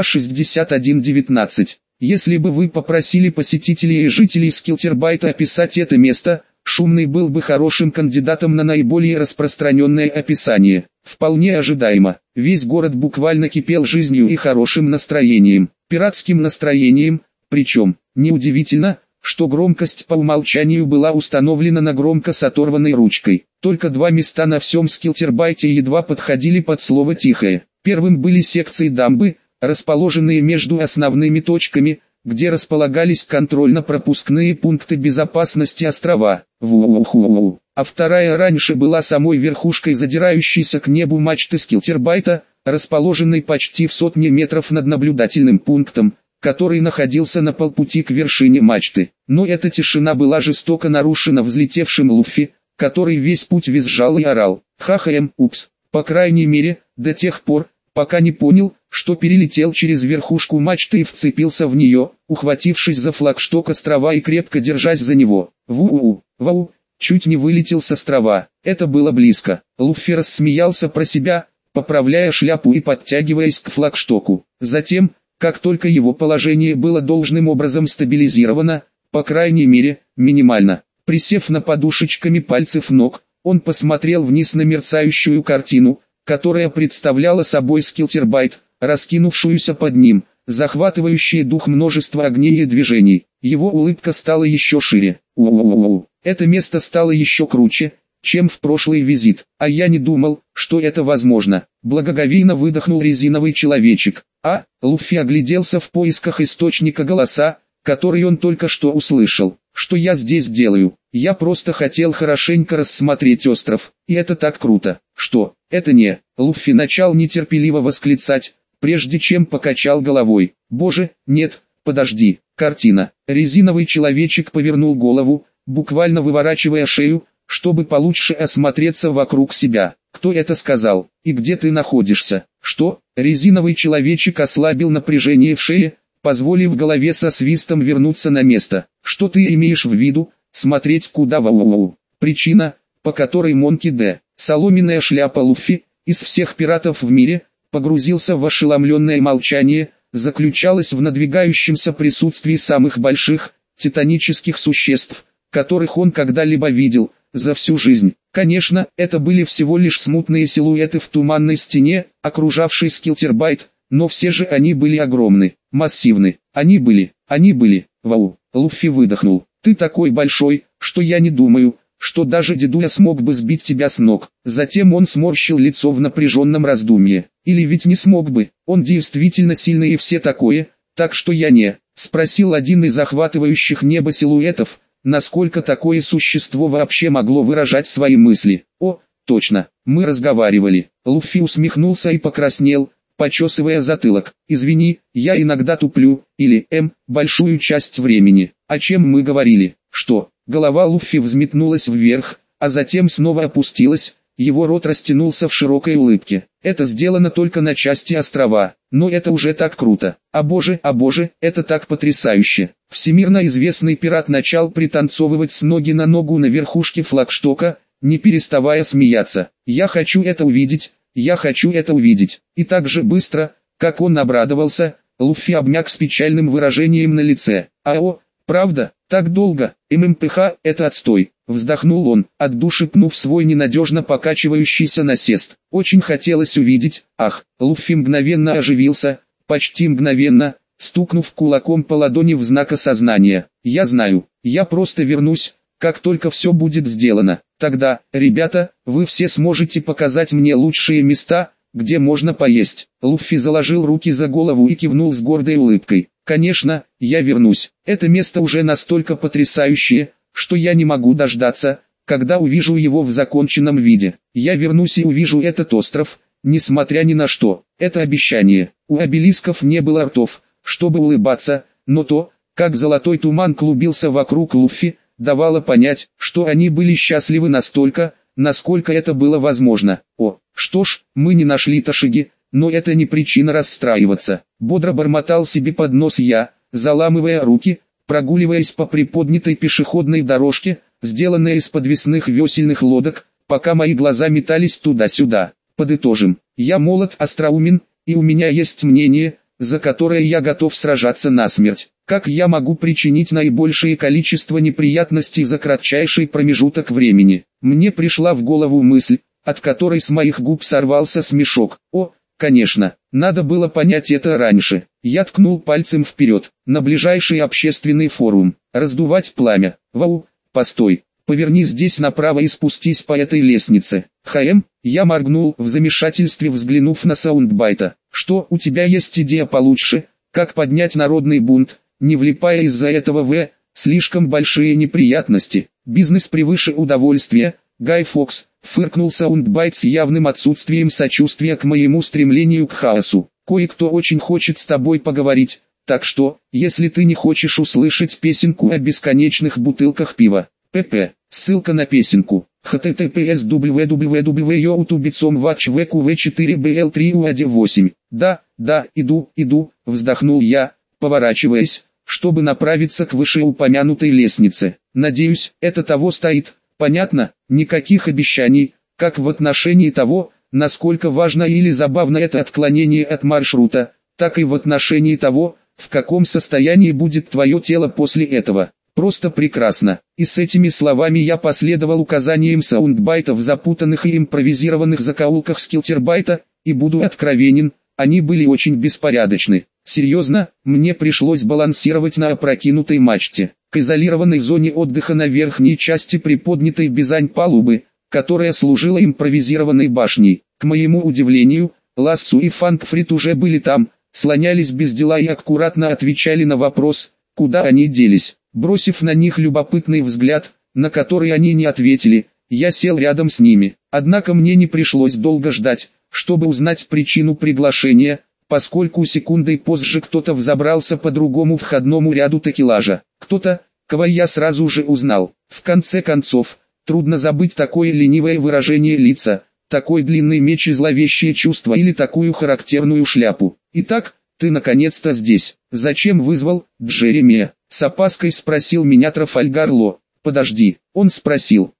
61.19. Если бы вы попросили посетителей и жителей Скилтербайта описать это место, Шумный был бы хорошим кандидатом на наиболее распространенное описание. Вполне ожидаемо. Весь город буквально кипел жизнью и хорошим настроением. Пиратским настроением, причем, неудивительно, что громкость по умолчанию была установлена на громко с оторванной ручкой. Только два места на всем Скилтербайте едва подходили под слово «тихое». Первым были секции дамбы, расположенные между основными точками, где располагались контрольно-пропускные пункты безопасности острова. А вторая раньше была самой верхушкой задирающейся к небу мачты Скилтербайта, расположенной почти в 100 метров над наблюдательным пунктом, который находился на полпути к вершине мачты. Но эта тишина была жестоко нарушена взлетевшим Луффи, который весь путь визжал и орал. Упс, по крайней мере, до тех пор, пока не понял, что перелетел через верхушку мачты и вцепился в нее, ухватившись за флагшток острова и крепко держась за него. Вау, чуть не вылетел с острова. Это было близко. Луффи рассмеялся про себя, поправляя шляпу и подтягиваясь к флагштоку. Затем, как только его положение было должным образом стабилизировано, по крайней мере, минимально, присев на подушечками пальцев ног, он посмотрел вниз на мерцающую картину, которая представляла собой Скилтербайт, раскинувшуюся под ним, захватывающее дух множество огней и движений. Его улыбка стала еще шире. Это место стало еще круче, чем в прошлый визит. А я не думал, что это возможно. Благоговейно выдохнул резиновый человечек. Луффи огляделся в поисках источника голоса, который он только что услышал. Что я здесь делаю? Я просто хотел хорошенько рассмотреть остров, и это так круто. Что, это не... Луффи начал нетерпеливо восклицать, прежде чем покачал головой. Боже, нет, подожди. Картина. Резиновый человечек повернул голову, буквально выворачивая шею, чтобы получше осмотреться вокруг себя. Кто это сказал? И где ты находишься? Что? Резиновый человечек ослабил напряжение в шее, позволив голове со свистом вернуться на место. Что ты имеешь в виду? Смотреть куда? Вау-вау. Причина, по которой Монки Д. Соломенная шляпа Луффи, из всех пиратов в мире, погрузился в ошеломленное молчание, заключалась в надвигающемся присутствии самых больших, титанических существ, которых он когда-либо видел, за всю жизнь. Конечно, это были всего лишь смутные силуэты в туманной стене, окружавшей Скилтербайт, но все же они были огромны, массивны. Они были. Вау, Луффи выдохнул. Ты такой большой, что я не думаю, что даже дедуля смог бы сбить тебя с ног. Затем он сморщил лицо в напряженном раздумье. Или ведь не смог бы, он действительно сильный и все такое, так что я не... Спросил один из захватывающих небо силуэтов, насколько такое существо вообще могло выражать свои мысли. О, точно, мы разговаривали. Луффи усмехнулся и покраснел, почесывая затылок. Извини, я иногда туплю, или большую часть времени. О чем мы говорили? Что? Голова Луффи взметнулась вверх, а затем снова опустилась, его рот растянулся в широкой улыбке. Это сделано только на части острова, но это уже так круто. О боже, это так потрясающе. Всемирно известный пират начал пританцовывать с ноги на ногу на верхушке флагштока, не переставая смеяться. Я хочу это увидеть. И так же быстро, как он обрадовался, Луффи обмяк с печальным выражением на лице. Правда, так долго, ММПХ, это отстой. Вздохнул он, от души пнув свой ненадежно покачивающийся насест. Очень хотелось увидеть. Луффи мгновенно оживился, почти мгновенно, стукнув кулаком по ладони в знак осознания. Я знаю, я просто вернусь, как только все будет сделано. Тогда, ребята, вы все сможете показать мне лучшие места, где можно поесть. Луффи заложил руки за голову и кивнул с гордой улыбкой. Конечно, я вернусь. Это место уже настолько потрясающее, что я не могу дождаться, когда увижу его в законченном виде. Я вернусь и увижу этот остров, несмотря ни на что. Это обещание. У обелисков не было ртов, чтобы улыбаться, но то, как золотой туман клубился вокруг Луффи, давало понять, что они были счастливы настолько, насколько это было возможно. Что ж, мы не нашли Ташиги, но это не причина расстраиваться. Бодро бормотал себе под нос я, заламывая руки, прогуливаясь по приподнятой пешеходной дорожке, сделанной из подвесных весельных лодок, пока мои глаза метались туда-сюда. Подытожим, я молод, остроумен, и у меня есть мнение, за которое я готов сражаться насмерть. Как я могу причинить наибольшее количество неприятностей за кратчайший промежуток времени? Мне пришла в голову мысль, от которой с моих губ сорвался смешок. Конечно, надо было понять это раньше. Я ткнул пальцем вперед, на ближайший общественный форум. Раздувать пламя. Вау, постой, поверни здесь направо и спустись по этой лестнице. Я моргнул в замешательстве, взглянув на Саундбайта. Что, у тебя есть идея получше, как поднять народный бунт, не влипая из-за этого в слишком большие неприятности? Бизнес превыше удовольствия, Гай Фокс, фыркнул Саундбайт с явным отсутствием сочувствия к моему стремлению к хаосу. Кое-кто очень хочет с тобой поговорить, так что, если ты не хочешь услышать песенку о бесконечных бутылках пива, ссылка на песенку, https www.youtube.com/watchvqv4bl3uad8. Да, иду, вздохнул я, поворачиваясь, чтобы направиться к вышеупомянутой лестнице. Надеюсь, это того стоит. Понятно, никаких обещаний, как в отношении того, насколько важно или забавно это отклонение от маршрута, так и в отношении того, в каком состоянии будет твое тело после этого. Просто прекрасно. И с этими словами я последовал указаниям Саундбайта в запутанных и импровизированных закоулках Скилтербайта, и буду откровенен, они были очень беспорядочны. Серьезно, мне пришлось балансировать на опрокинутой мачте. К изолированной зоне отдыха на верхней части приподнятой бизань палубы, которая служила импровизированной башней. К моему удивлению, Лассу и Фанкфрид уже были там, слонялись без дела и аккуратно отвечали на вопрос, куда они делись. Бросив на них любопытный взгляд, на который они не ответили, я сел рядом с ними. Однако мне не пришлось долго ждать, чтобы узнать причину приглашения, поскольку секундой позже кто-то взобрался по другому входному ряду такелажа. Кто-то, кого я сразу же узнал. В конце концов, трудно забыть такое ленивое выражение лица, такой длинный меч и зловещее чувство или такую характерную шляпу. Итак, ты наконец-то здесь. Зачем вызвал, Джеремия? С опаской спросил меня Трафальгар Ло. Подожди, он спросил.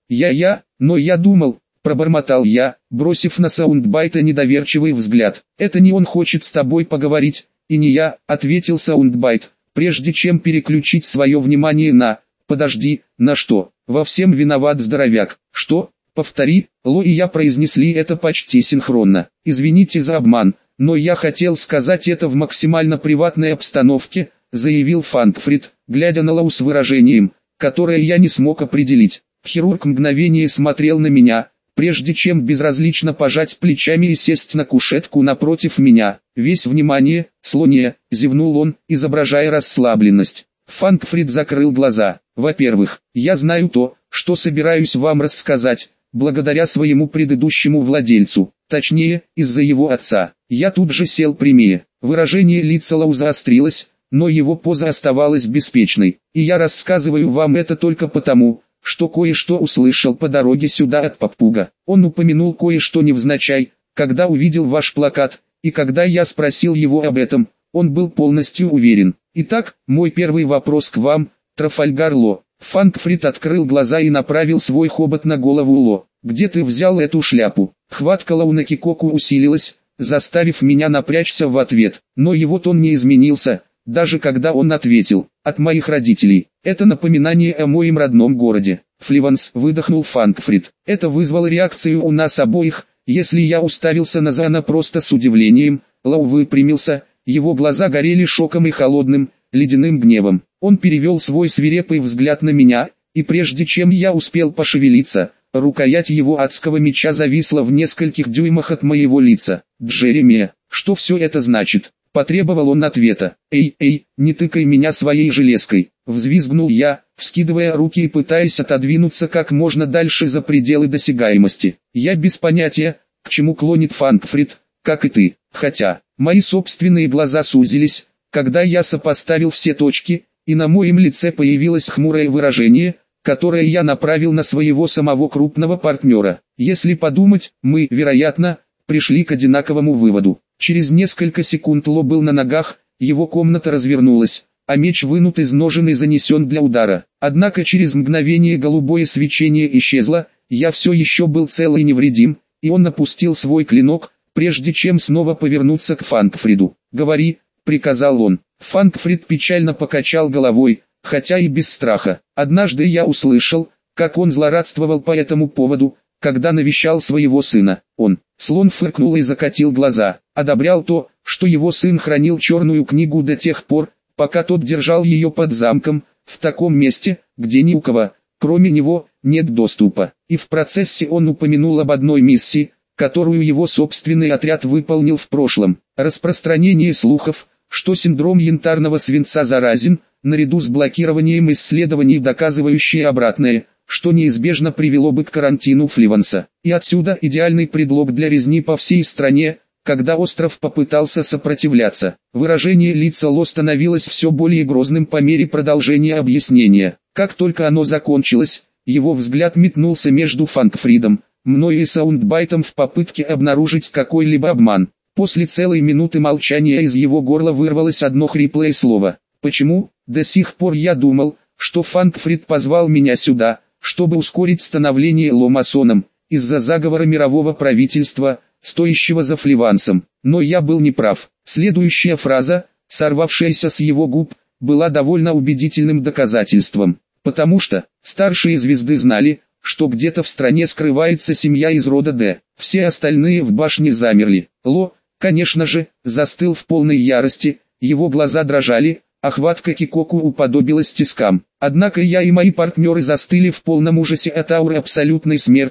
Но я думал, пробормотал я, бросив на Саундбайта недоверчивый взгляд. Это не он хочет с тобой поговорить, и не я, ответил Саундбайт, прежде чем переключить свое внимание на... Подожди, на что? Во всем виноват здоровяк. Что? Повтори. Ло и я произнесли это почти синхронно. Извините за обман, но я хотел сказать это в максимально приватной обстановке, заявил Фанкфрид, глядя на Лоу с выражением, которое я не смог определить. Хирург мгновение смотрел на меня, прежде чем безразлично пожать плечами и сесть на кушетку напротив меня. Весь внимание, слоне, зевнул он, изображая расслабленность. Фанкфрид закрыл глаза. Во-первых, я знаю то, что собираюсь вам рассказать, благодаря своему предыдущему владельцу, точнее, из-за его отца. Я тут же сел прямее. Выражение лица Лоу заострилось, но его поза оставалась беспечной. И я рассказываю вам это только потому, что кое-что услышал по дороге сюда от Папуга. Он упомянул кое-что невзначай, когда увидел ваш плакат, и когда я спросил его об этом, он был полностью уверен. Итак, мой первый вопрос к вам, Трафальгар Ло. Фанкфрид открыл глаза и направил свой хобот на голову Ло. Где ты взял эту шляпу? Хватка Лоу на Кикоку усилилась, заставив меня напрячься в ответ. Но его тон не изменился, даже когда он ответил: от моих родителей. Это напоминание о моем родном городе. Фливанс, выдохнул Фанкфрид. Это вызвало реакцию у нас обоих. Если я уставился на Зана просто с удивлением, Лоу выпрямился, его глаза горели шоком и холодным, ледяным гневом. Он перевел свой свирепый взгляд на меня, и прежде чем я успел пошевелиться, рукоять его адского меча зависла в нескольких дюймах от моего лица. Джеремия, что все это значит? Потребовал он ответа. Эй, не тыкай меня своей железкой, взвизгнул я, вскидывая руки и пытаясь отодвинуться как можно дальше за пределы досягаемости. Я без понятия, к чему клонит Фанкфрид, как и ты, хотя, мои собственные глаза сузились, когда я сопоставил все точки, и на моем лице появилось хмурое выражение, которое я направил на своего самого крупного партнера. Если подумать, мы, вероятно, пришли к одинаковому выводу. Через несколько секунд Ло был на ногах, его комната развернулась, а меч вынут из ножен и занесен для удара. Однако через мгновение голубое свечение исчезло, я все еще был цел и невредим, и он опустил свой клинок, прежде чем снова повернуться к Фанкфриду. «Говори», — приказал он. Фанкфрид печально покачал головой, хотя и без страха. Однажды я услышал, как он злорадствовал по этому поводу, когда навещал своего сына. Слон фыркнул и закатил глаза, одобрял то, что его сын хранил черную книгу до тех пор, пока тот держал ее под замком, в таком месте, где ни у кого, кроме него, нет доступа. И в процессе он упомянул об одной миссии, которую его собственный отряд выполнил в прошлом. Распространение слухов, что синдром янтарного свинца заразен, наряду с блокированием исследований, доказывающие обратное, что неизбежно привело бы к карантину Фливанса. И отсюда идеальный предлог для резни по всей стране, когда остров попытался сопротивляться. Выражение лица Ло становилось все более грозным по мере продолжения объяснения. Как только оно закончилось, его взгляд метнулся между Фанкфридом, мной и Саундбайтом в попытке обнаружить какой-либо обман. После целой минуты молчания из его горла вырвалось одно хриплое слово. «Почему? До сих пор я думал, что Фанкфрид позвал меня сюда, чтобы ускорить становление Ло масоном, из-за заговора мирового правительства, стоящего за Фливансом. Но я был неправ». Следующая фраза, сорвавшаяся с его губ, была довольно убедительным доказательством. Потому что, старшие звезды знали, что где-то в стране скрывается семья из рода Д. Все остальные в башне замерли. Ло, конечно же, застыл в полной ярости, его глаза дрожали, а хватка Кикоку уподобилась тискам. Однако я и мои партнеры застыли в полном ужасе от ауры абсолютной смерти,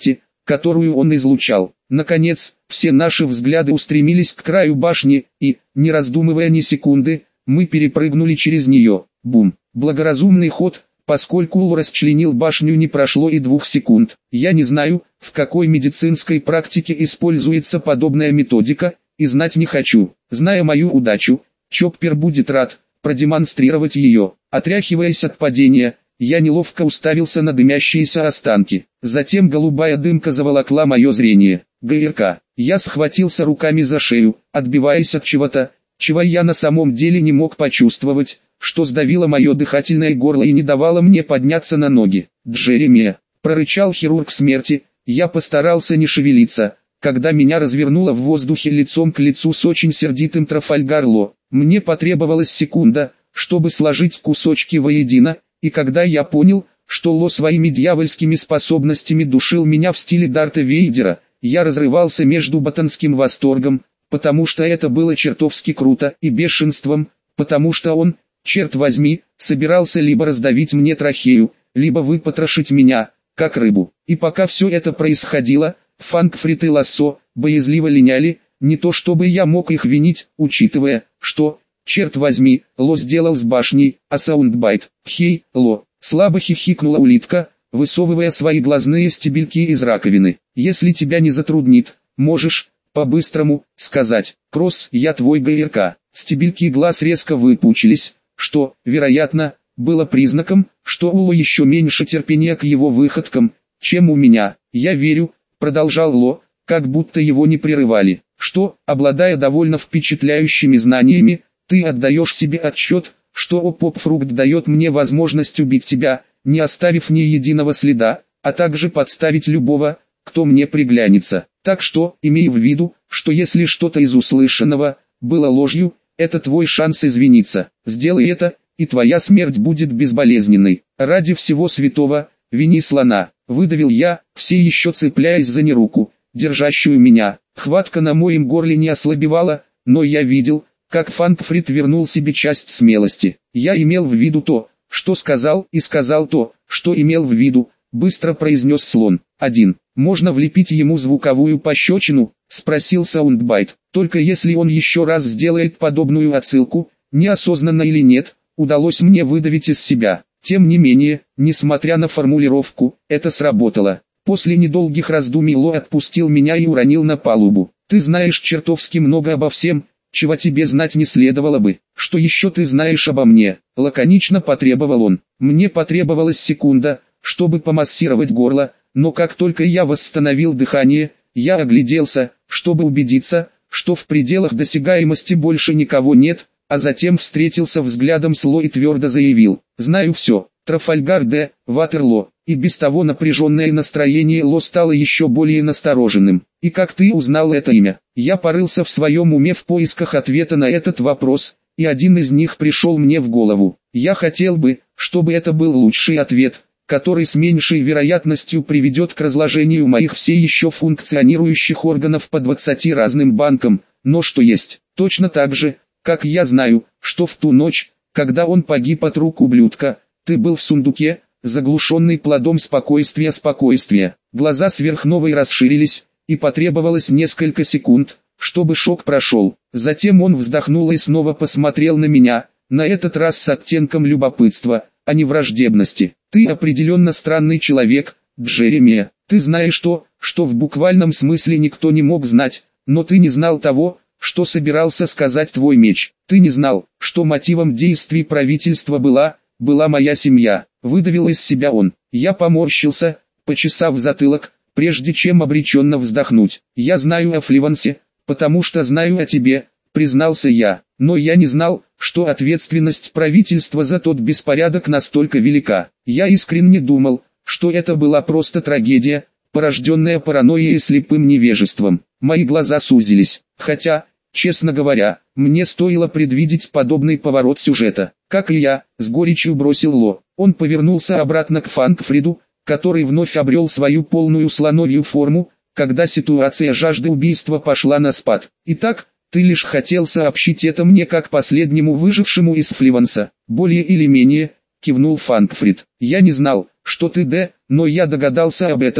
которую он излучал. Наконец, все наши взгляды устремились к краю башни, и, не раздумывая ни секунды, мы перепрыгнули через нее. Бум! Благоразумный ход, поскольку Ло расчленил башню, не прошло и 2 секунд. Я не знаю, в какой медицинской практике используется подобная методика, и знать не хочу. Зная мою удачу, Чоппер будет рад продемонстрировать ее. Отряхиваясь от падения, я неловко уставился на дымящиеся останки. Затем голубая дымка заволокла мое зрение. ГРК. Я схватился руками за шею, отбиваясь от чего-то, чего я на самом деле не мог почувствовать, что сдавило мое дыхательное горло и не давало мне подняться на ноги. «Джеремия!» – прорычал хирург смерти. Я постарался не шевелиться, когда меня развернуло в воздухе лицом к лицу с очень сердитым Трафальгар Ло. Мне потребовалась секунда, чтобы сложить кусочки воедино, и когда я понял, что Ло своими дьявольскими способностями душил меня в стиле Дарта Вейдера, я разрывался между ботанским восторгом, потому что это было чертовски круто, и бешенством, потому что он, черт возьми, собирался либо раздавить мне трахею, либо выпотрошить меня, как рыбу. И пока все это происходило, Фанкфрид и Лассо боязливо линяли, не то чтобы я мог их винить, учитывая, что, черт возьми, Ло сделал с башней, а Саундбайт. «Хей, Ло!» — слабо хихикнула улитка, высовывая свои глазные стебельки из раковины. «Если тебя не затруднит, можешь, по-быстрому, сказать, Кросс, я твой ГРК». Стебельки глаз резко выпучились, что, вероятно, было признаком, что у Ло еще меньше терпения к его выходкам, чем у меня. «Я верю», — продолжал Ло, как будто его не прерывали, «что, обладая довольно впечатляющими знаниями, ты отдаешь себе отчет, что Опопфрукт дает мне возможность убить тебя, не оставив ни единого следа, а также подставить любого, кто мне приглянется. Так что, имей в виду, что если что-то из услышанного было ложью, это твой шанс извиниться. Сделай это, и твоя смерть будет безболезненной. Ради всего святого, вини слона», — выдавил я, все еще цепляясь за неруку, держащую меня. Хватка на моем горле не ослабевала, но я видел, как Фанкфрид вернул себе часть смелости. «Я имел в виду то, что сказал, и сказал то, что имел в виду», — быстро произнес слон. «1. Можно влепить ему звуковую пощечину?» — спросил Саундбайт. «Только если он еще раз сделает подобную отсылку, неосознанно или нет», удалось мне выдавить из себя. Тем не менее, несмотря на формулировку, это сработало. После недолгих раздумий Ло отпустил меня и уронил на палубу. «Ты знаешь чертовски много обо всем, чего тебе знать не следовало бы. Что еще ты знаешь обо мне?» — лаконично потребовал он. Мне потребовалась секунда, чтобы помассировать горло, но как только я восстановил дыхание, я огляделся, чтобы убедиться, что в пределах досягаемости больше никого нет, а затем встретился взглядом с Ло и твердо заявил: «Знаю все, Трафальгар де Ватерлоо». И без того напряженное настроение Ло стало еще более настороженным. «И как ты узнал это имя?» Я порылся в своем уме в поисках ответа на этот вопрос, и один из них пришел мне в голову. Я хотел бы, чтобы это был лучший ответ, который с меньшей вероятностью приведет к разложению моих все еще функционирующих органов по 20 разным банкам, но что есть. Точно так же, как я знаю, что в ту ночь, когда он погиб от рук ублюдка, ты был в сундуке, заглушенный плодом спокойствия. Глаза сверхновой расширились, и потребовалось несколько секунд, чтобы шок прошел. Затем он вздохнул и снова посмотрел на меня, на этот раз с оттенком любопытства, а не враждебности. «Ты определенно странный человек, Джеремия. Ты знаешь то, что в буквальном смысле никто не мог знать, но ты не знал того, что собирался сказать твой меч. Ты не знал, что мотивом действий правительства была моя семья», — выдавил из себя он. Я поморщился, почесав затылок, прежде чем обреченно вздохнуть. «Я знаю о Фливансе, потому что знаю о тебе», — признался я, «но я не знал, что ответственность правительства за тот беспорядок настолько велика. Я искренне думал, что это была просто трагедия, порожденная паранойей и слепым невежеством». Мои глаза сузились, хотя, честно говоря, мне стоило предвидеть подобный поворот сюжета. «Как и я», — с горечью бросил Ло. Он повернулся обратно к Фанкфриду, который вновь обрел свою полную слоновью форму, когда ситуация жажды убийства пошла на спад. «Итак, ты лишь хотел сообщить это мне как последнему выжившему из Фливанса?» «Более или менее», — кивнул Фанкфрид. «Я не знал, что ты но я догадался об этом,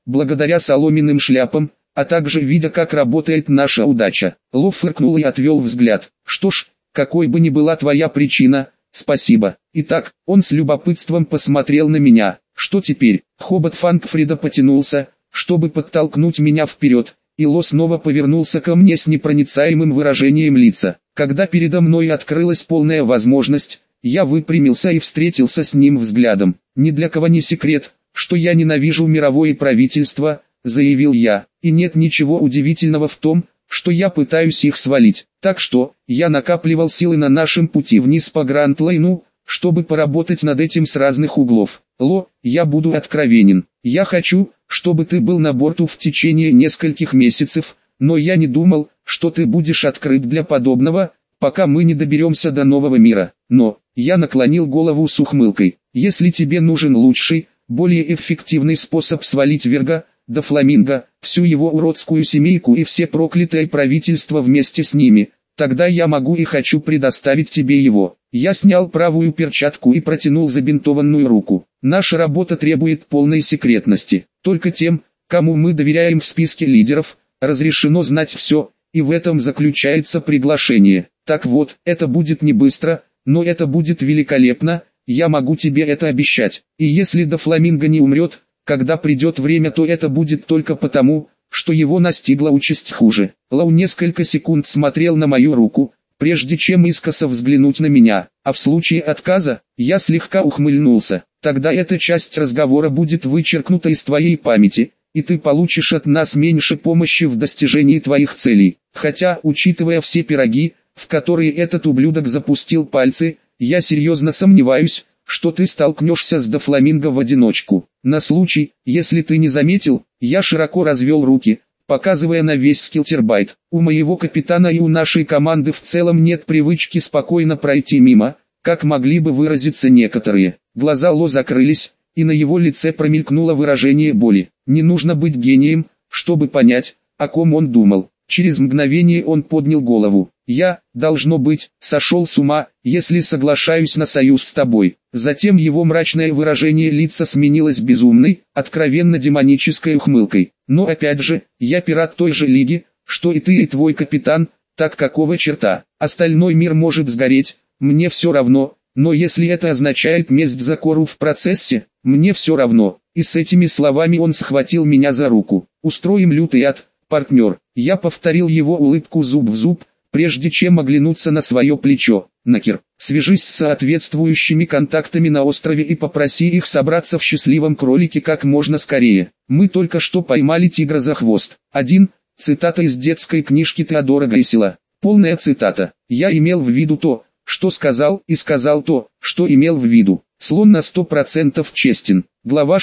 благодаря соломенным шляпам, а также видя, как работает наша удача. Ло фыркнул и отвел взгляд. Что ж, какой бы ни была твоя причина, спасибо. Итак, он с любопытством посмотрел на меня. Что теперь? Хобот Фанкфрида потянулся, чтобы подтолкнуть меня вперед, и Ло снова повернулся ко мне с непроницаемым выражением лица. Когда передо мной открылась полная возможность, я выпрямился и встретился с ним взглядом. Ни для кого не секрет, что я ненавижу мировое правительство, заявил я, и нет ничего удивительного в том, что я пытаюсь их свалить. Так что, я накапливал силы на нашем пути вниз по Гранд-Лейну, чтобы поработать над этим с разных углов. Ло, я буду откровенен. Я хочу, чтобы ты был на борту в течение нескольких месяцев, но я не думал, что ты будешь открыт для подобного, пока мы не доберемся до нового мира. Но, я наклонил голову с ухмылкой. Если тебе нужен лучший, более эффективный способ свалить Верга, до Фламинго, всю его уродскую семейку и все проклятые правительства вместе с ними, тогда я могу и хочу предоставить тебе его. Я снял правую перчатку и протянул забинтованную руку. Наша работа требует полной секретности. Только тем, кому мы доверяем в списке лидеров, разрешено знать все, и в этом заключается приглашение. Так вот, это будет не быстро, но это будет великолепно, я могу тебе это обещать. И если до Фламинго не умрет, когда придет время, то это будет только потому, что его настигла участь хуже. Лоу несколько секунд смотрел на мою руку, прежде чем искоса взглянуть на меня, а в случае отказа, я слегка ухмыльнулся. Тогда эта часть разговора будет вычеркнута из твоей памяти, и ты получишь от нас меньше помощи в достижении твоих целей. Хотя, учитывая все пироги, в которые этот ублюдок запустил пальцы, я серьезно сомневаюсь, что ты столкнешься с Дофламинго в одиночку. На случай, если ты не заметил, я широко развел руки, показывая на весь Скилтербайт. У моего капитана и у нашей команды в целом нет привычки спокойно пройти мимо, как могли бы выразиться некоторые. Глаза Ло закрылись, и на его лице промелькнуло выражение боли. Не нужно быть гением, чтобы понять, о ком он думал. Через мгновение он поднял голову. Я, должно быть, сошел с ума, если соглашаюсь на союз с тобой. Затем его мрачное выражение лица сменилось безумной, откровенно демонической ухмылкой. Но опять же, я пират той же лиги, что и ты и твой капитан, так какого черта? Остальной мир может сгореть, мне все равно, но если это означает месть за Кору в процессе, мне все равно. И с этими словами он схватил меня за руку. Устроим лютый ад, партнер. Я повторил его улыбку зуб в зуб, прежде чем оглянуться на свое плечо. Накер, свяжись с соответствующими контактами на острове и попроси их собраться в счастливом кролике как можно скорее. Мы только что поймали тигра за хвост. Цитата из детской книжки Теодора Гейсела. Полная цитата. Я имел в виду то, что сказал, и сказал то, что имел в виду. Слон на 100% честен. Глава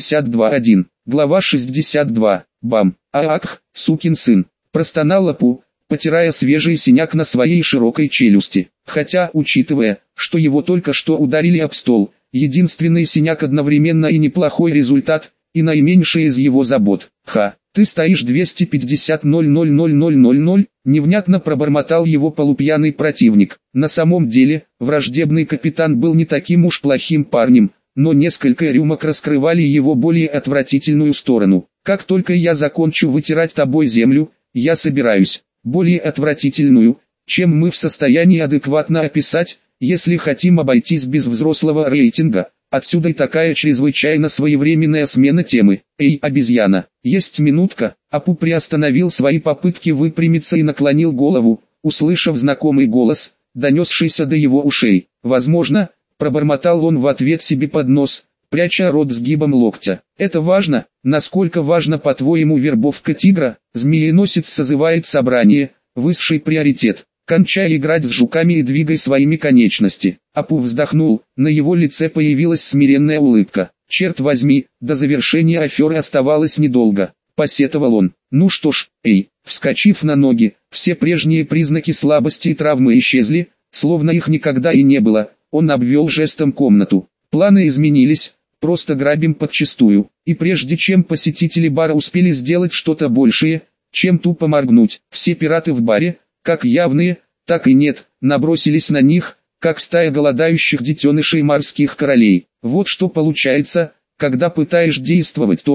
62.1. Глава 62. Бам. Аак, сукин сын. Простонал Апу, потирая свежий синяк на своей широкой челюсти. Хотя, учитывая, что его только что ударили об стол, единственный синяк одновременно и неплохой результат, и наименьший из его забот. Ты стоишь 250-00000, невнятно пробормотал его полупьяный противник. На самом деле, враждебный капитан был не таким уж плохим парнем, но несколько рюмок раскрывали его более отвратительную сторону. Как только я закончу вытирать тобой землю, я собираюсь, более отвратительную, чем мы в состоянии адекватно описать, если хотим обойтись без взрослого рейтинга. Отсюда и такая чрезвычайно своевременная смена темы. Эй, обезьяна, есть минутка. Апу приостановил свои попытки выпрямиться и наклонил голову, услышав знакомый голос, донесшийся до его ушей. Возможно, пробормотал он в ответ себе под нос, пряча рот сгибом локтя. Это важно? Насколько важно, по-твоему, вербовка тигра? Змееносец созывает собрание, высший приоритет. Кончай играть с жуками и двигай своими конечности. Апу вздохнул, на его лице появилась смиренная улыбка. Черт возьми, до завершения аферы оставалось недолго, посетовал он. Ну что ж, вскочив на ноги, все прежние признаки слабости и травмы исчезли, словно их никогда и не было. Он обвел жестом комнату. Планы изменились, просто грабим подчистую. И прежде чем посетители бара успели сделать что-то большее, чем тупо моргнуть, все пираты в баре, как явные, так и нет, набросились на них, как стая голодающих детенышей морских королей. Вот что получается, когда пытаешь действовать тонко,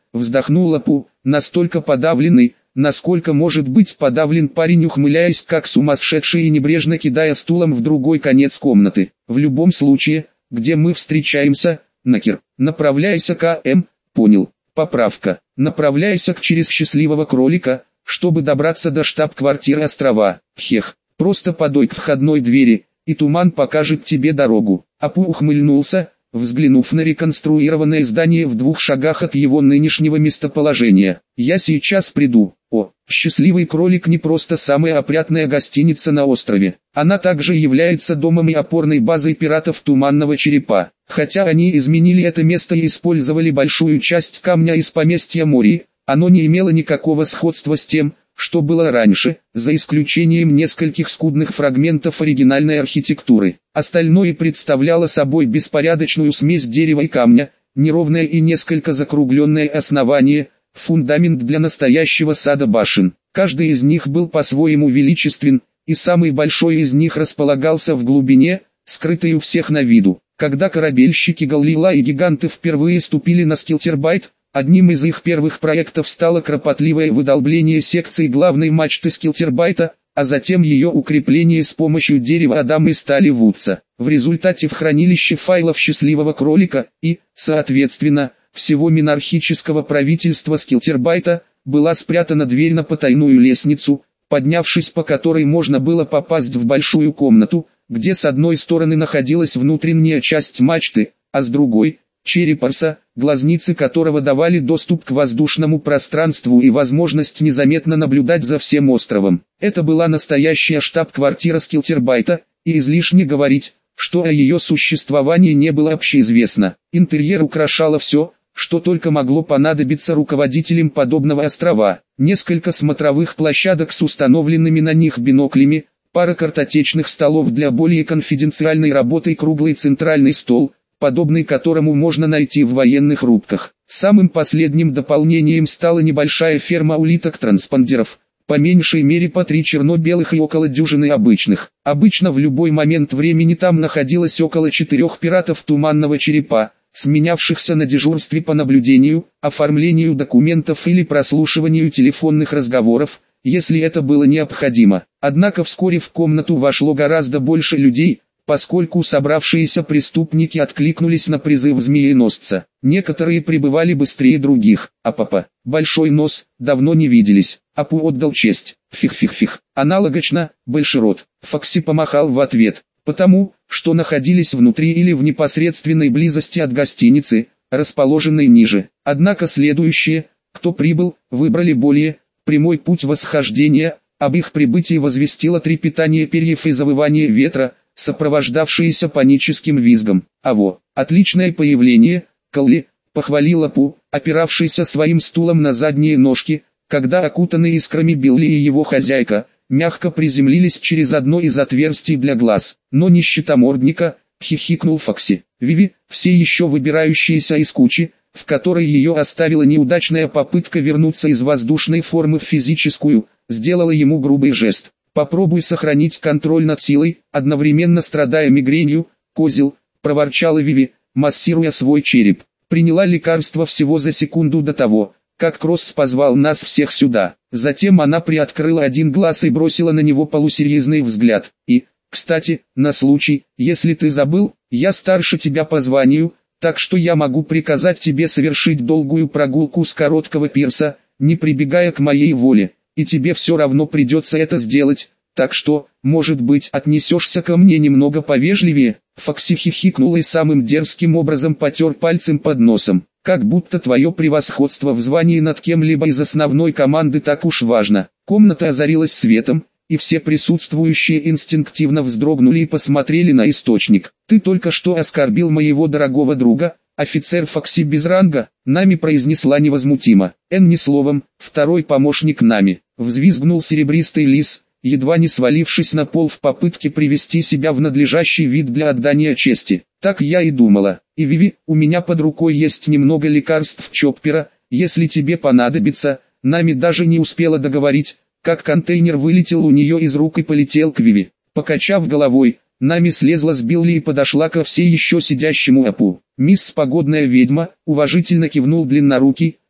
вздохнула Пу, настолько подавленный, насколько может быть подавлен парень, ухмыляясь как сумасшедший и небрежно кидая стулом в другой конец комнаты. В любом случае, где мы встречаемся, Накер, направляйся к АМ, понял, поправка, направляйся к через счастливого кролика, чтобы добраться до штаб-квартиры острова, хех, просто подой к входной двери, и туман покажет тебе дорогу. Апу ухмыльнулся, взглянув на реконструированное здание в 2 шагах от его нынешнего местоположения. «Я сейчас приду». О, счастливый кролик не просто самая опрятная гостиница на острове. Она также является домом и опорной базой пиратов Туманного Черепа. Хотя они изменили это место и использовали большую часть камня из поместья Мори, оно не имело никакого сходства с тем, что было раньше, за исключением нескольких скудных фрагментов оригинальной архитектуры. Остальное представляло собой беспорядочную смесь дерева и камня, неровное и несколько закругленное основание, фундамент для настоящего сада башен. Каждый из них был по-своему величествен, и самый большой из них располагался в глубине, скрытой у всех на виду. Когда корабельщики Галлила и гиганты впервые ступили на Скилтербайт, одним из их первых проектов стало кропотливое выдолбление секций главной мачты Скилтербайта, а затем ее укрепление с помощью дерева Адама и стали Вудса. В результате в хранилище файлов счастливого кролика и, соответственно, всего монархического правительства Скилтербайта, была спрятана дверь на потайную лестницу, поднявшись по которой можно было попасть в большую комнату, где с одной стороны находилась внутренняя часть мачты, а с другой – череп Арса, глазницы которого давали доступ к воздушному пространству и возможность незаметно наблюдать за всем островом. Это была настоящая штаб-квартира Скилтербайта, и излишне говорить, что о ее существовании не было общеизвестно. Интерьер украшало все, что только могло понадобиться руководителям подобного острова. Несколько смотровых площадок с установленными на них биноклями, пара картотечных столов для более конфиденциальной работы и круглый центральный стол, подобный которому можно найти в военных рубках. Самым последним дополнением стала небольшая ферма улиток-транспондеров, по меньшей мере по 3 черно-белых и около дюжины обычных. Обычно в любой момент времени там находилось около 4 пиратов Туманного Черепа, сменявшихся на дежурстве по наблюдению, оформлению документов или прослушиванию телефонных разговоров, если это было необходимо. Однако вскоре в комнату вошло гораздо больше людей, поскольку собравшиеся преступники откликнулись на призыв змееносца. Некоторые прибывали быстрее других. А папа, большой нос, давно не виделись. Апу отдал честь. Фих-фих-фих. Аналогично, большерот. Фокси помахал в ответ, потому, что находились внутри или в непосредственной близости от гостиницы, расположенной ниже. Однако следующие, кто прибыл, выбрали более прямой путь восхождения. Об их прибытии возвестило трепетание перьев и завывание ветра, сопровождавшиеся паническим визгом. «Аво, отличное появление, Колли», — похвалила Пу, опиравшийся своим стулом на задние ножки, когда окутанные искрами Билли и его хозяйка, мягко приземлились через одно из отверстий для глаз. «Но не щитомордника», — хихикнул Фокси. Виви, все еще выбирающаяся из кучи, в которой ее оставила неудачная попытка вернуться из воздушной формы в физическую, сделала ему грубый жест. «Попробуй сохранить контроль над силой, одновременно страдая мигренью, козел», — проворчала Виви, массируя свой череп. Приняла лекарство всего за секунду до того, как Кросс позвал нас всех сюда. Затем она приоткрыла один глаз и бросила на него полусерьезный взгляд. «И, кстати, на случай, если ты забыл, я старше тебя по званию, так что я могу приказать тебе совершить долгую прогулку с короткого пирса, не прибегая к моей воле. И тебе все равно придется это сделать, так что, может быть, отнесешься ко мне немного повежливее». Фокси хихикнул и самым дерзким образом потер пальцем под носом. «Как будто твое превосходство в звании над кем-либо из основной команды так уж важно». Комната озарилась светом, и все присутствующие инстинктивно вздрогнули и посмотрели на источник. «Ты только что оскорбил моего дорогого друга, офицер Фокси без ранга», Нами произнесла невозмутимо. «Эн ни словом, второй помощник Нами», взвизгнул серебристый лис, едва не свалившись на пол в попытке привести себя в надлежащий вид для отдания чести. «Так я и думала. И Виви, у меня под рукой есть немного лекарств Чоппера, если тебе понадобится». Нами даже не успела договорить, как контейнер вылетел у нее из рук и полетел к Виви. Покачав головой, Нами слезла с Билли и подошла ко все еще сидящему Апу. «Мисс Погодная ведьма», уважительно кивнул длиннорукий,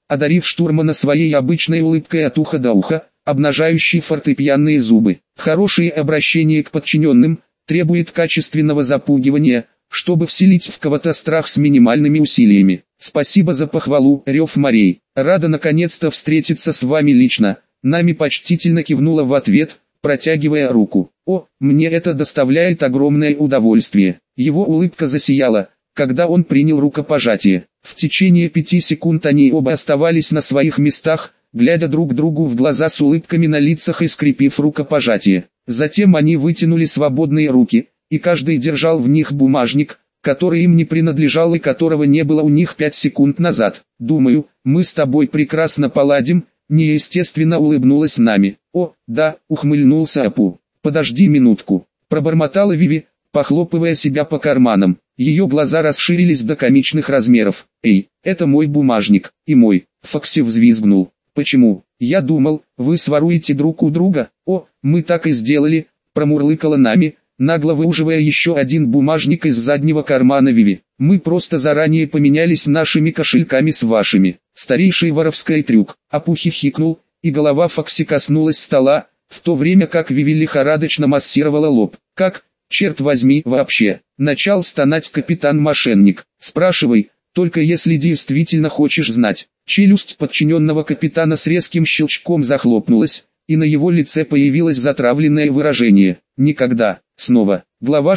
одарив штурмана своей обычной улыбкой от уха до уха, обнажающей фортепианные зубы. Хорошее обращение к подчиненным требует качественного запугивания, чтобы вселить в кого-то страх с минимальными усилиями. Спасибо за похвалу, рев морей. Рада наконец-то встретиться с вами лично. Нами почтительно кивнула в ответ, протягивая руку. О, мне это доставляет огромное удовольствие. Его улыбка засияла, когда он принял рукопожатие. В течение 5 секунд они оба оставались на своих местах, глядя друг другу в глаза с улыбками на лицах и скрепив рукопожатие. Затем они вытянули свободные руки, и каждый держал в них бумажник, который им не принадлежал и которого не было у них 5 секунд назад. «Думаю, мы с тобой прекрасно поладим», неестественно улыбнулась Нами. «О, да», ухмыльнулся Апу. «Подожди минутку», пробормотала Виви, похлопывая себя по карманам. Ее глаза расширились до комичных размеров. «Эй, это мой бумажник, и мой», Фокси взвизгнул. «Почему? Я думал, вы своруете друг у друга». «О, мы так и сделали», промурлыкала Нами, нагло выуживая еще один бумажник из заднего кармана Виви. «Мы просто заранее поменялись нашими кошельками с вашими». Старейший воровской трюк. Апу хихикнул, и голова Фокси коснулась стола, в то время как Виви лихорадочно массировала лоб. «Как, черт возьми, вообще?» Начал стонать капитан-мошенник. «Спрашивай, только если действительно хочешь знать». Челюсть подчиненного капитана с резким щелчком захлопнулась, и на его лице появилось затравленное выражение. «Никогда». Снова. Глава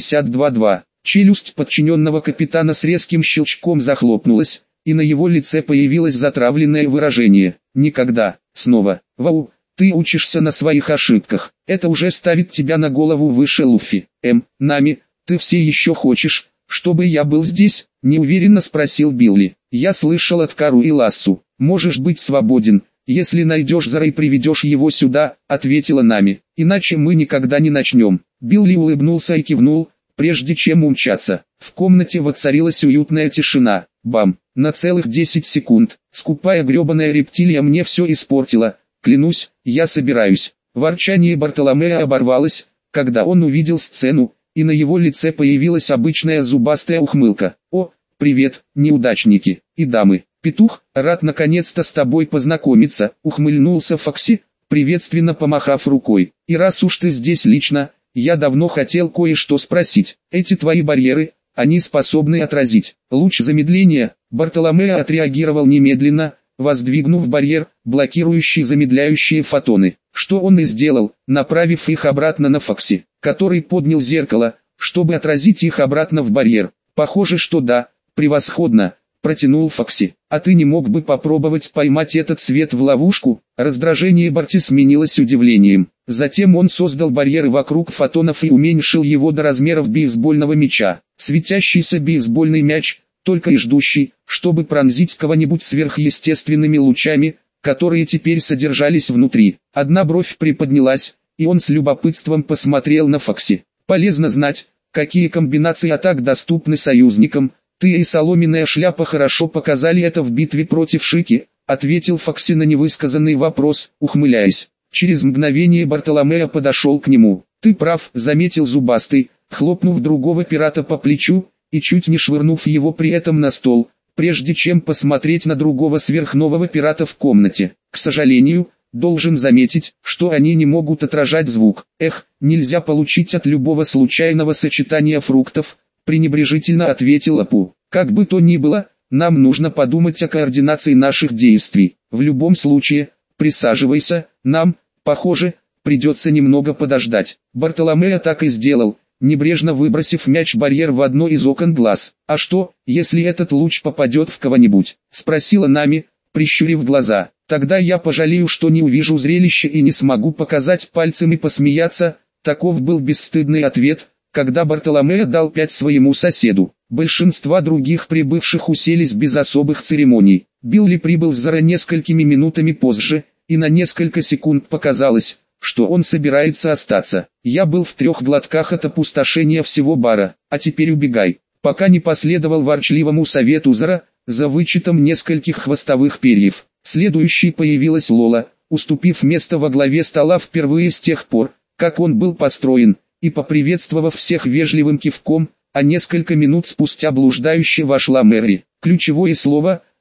62.2. Челюсть подчиненного капитана с резким щелчком захлопнулась, и на его лице появилось затравленное выражение. «Никогда». Снова. «Вау, ты учишься на своих ошибках. Это уже ставит тебя на голову выше Луффи». Нами, ты все еще хочешь, чтобы я был здесь?» Неуверенно спросил Билли. «Я слышал от Кару и Лассу. Можешь быть свободен, если найдешь Зара и приведешь его сюда», ответила Нами. «Иначе мы никогда не начнем». Билли улыбнулся и кивнул, прежде чем умчаться. В комнате воцарилась уютная тишина. Бам! На целых 10 секунд. Скупая гребаная рептилия мне все испортила. Клянусь, я собираюсь. Ворчание Бартоломея оборвалось, когда он увидел сцену, и на его лице появилась обычная зубастая ухмылка. «О, привет, неудачники и дамы. Петух, рад наконец-то с тобой познакомиться», ухмыльнулся Фокси, приветственно помахав рукой. «И раз уж ты здесь лично, я давно хотел кое-что спросить. Эти твои барьеры, они способны отразить луч замедления?» Бартоломео отреагировал немедленно, воздвигнув барьер, блокирующий замедляющие фотоны. Что он и сделал, направив их обратно на Фокси, который поднял зеркало, чтобы отразить их обратно в барьер. «Похоже, что да, превосходно», протянул Фокси. «А ты не мог бы попробовать поймать этот свет в ловушку?» Раздражение Барти сменилось удивлением. Затем он создал барьеры вокруг фотонов и уменьшил его до размеров бейсбольного мяча. Светящийся бейсбольный мяч, только и ждущий, чтобы пронзить кого-нибудь сверхъестественными лучами, которые теперь содержались внутри. Одна бровь приподнялась, и он с любопытством посмотрел на Фокси. «Полезно знать, какие комбинации атак доступны союзникам. Ты и соломенная шляпа хорошо показали это в битве против Шики», ответил Фокси на невысказанный вопрос, ухмыляясь. Через мгновение Бартоломео подошел к нему. «Ты прав», заметил Зубастый, хлопнув другого пирата по плечу, и чуть не швырнув его при этом на стол, прежде чем посмотреть на другого сверхнового пирата в комнате. «К сожалению, должен заметить, что они не могут отражать звук. Нельзя получить от любого случайного сочетания фруктов», пренебрежительно ответил Апу. «Как бы то ни было, нам нужно подумать о координации наших действий. В любом случае, присаживайся, нам, похоже, придется немного подождать». Бартоломео так и сделал, небрежно выбросив мяч-барьер в одно из окон глаз. «А что, если этот луч попадет в кого-нибудь?» спросила Нами, прищурив глаза. «Тогда я пожалею, что не увижу зрелище и не смогу показать пальцем и посмеяться». Таков был бесстыдный ответ, когда Бартоломео дал 5 своему соседу. Большинство других прибывших уселись без особых церемоний. Билли прибыл с Зара несколькими минутами позже, и на несколько секунд показалось, что он собирается остаться. «Я был в 3 глотках от опустошения всего бара, а теперь убегай», пока не последовал ворчливому совету Зара, за вычетом нескольких хвостовых перьев. Следующей появилась Лола, уступив место во главе стола впервые с тех пор, как он был построен, и поприветствовав всех вежливым кивком, а несколько минут спустя блуждающе вошла Мэри. Ключевое слово,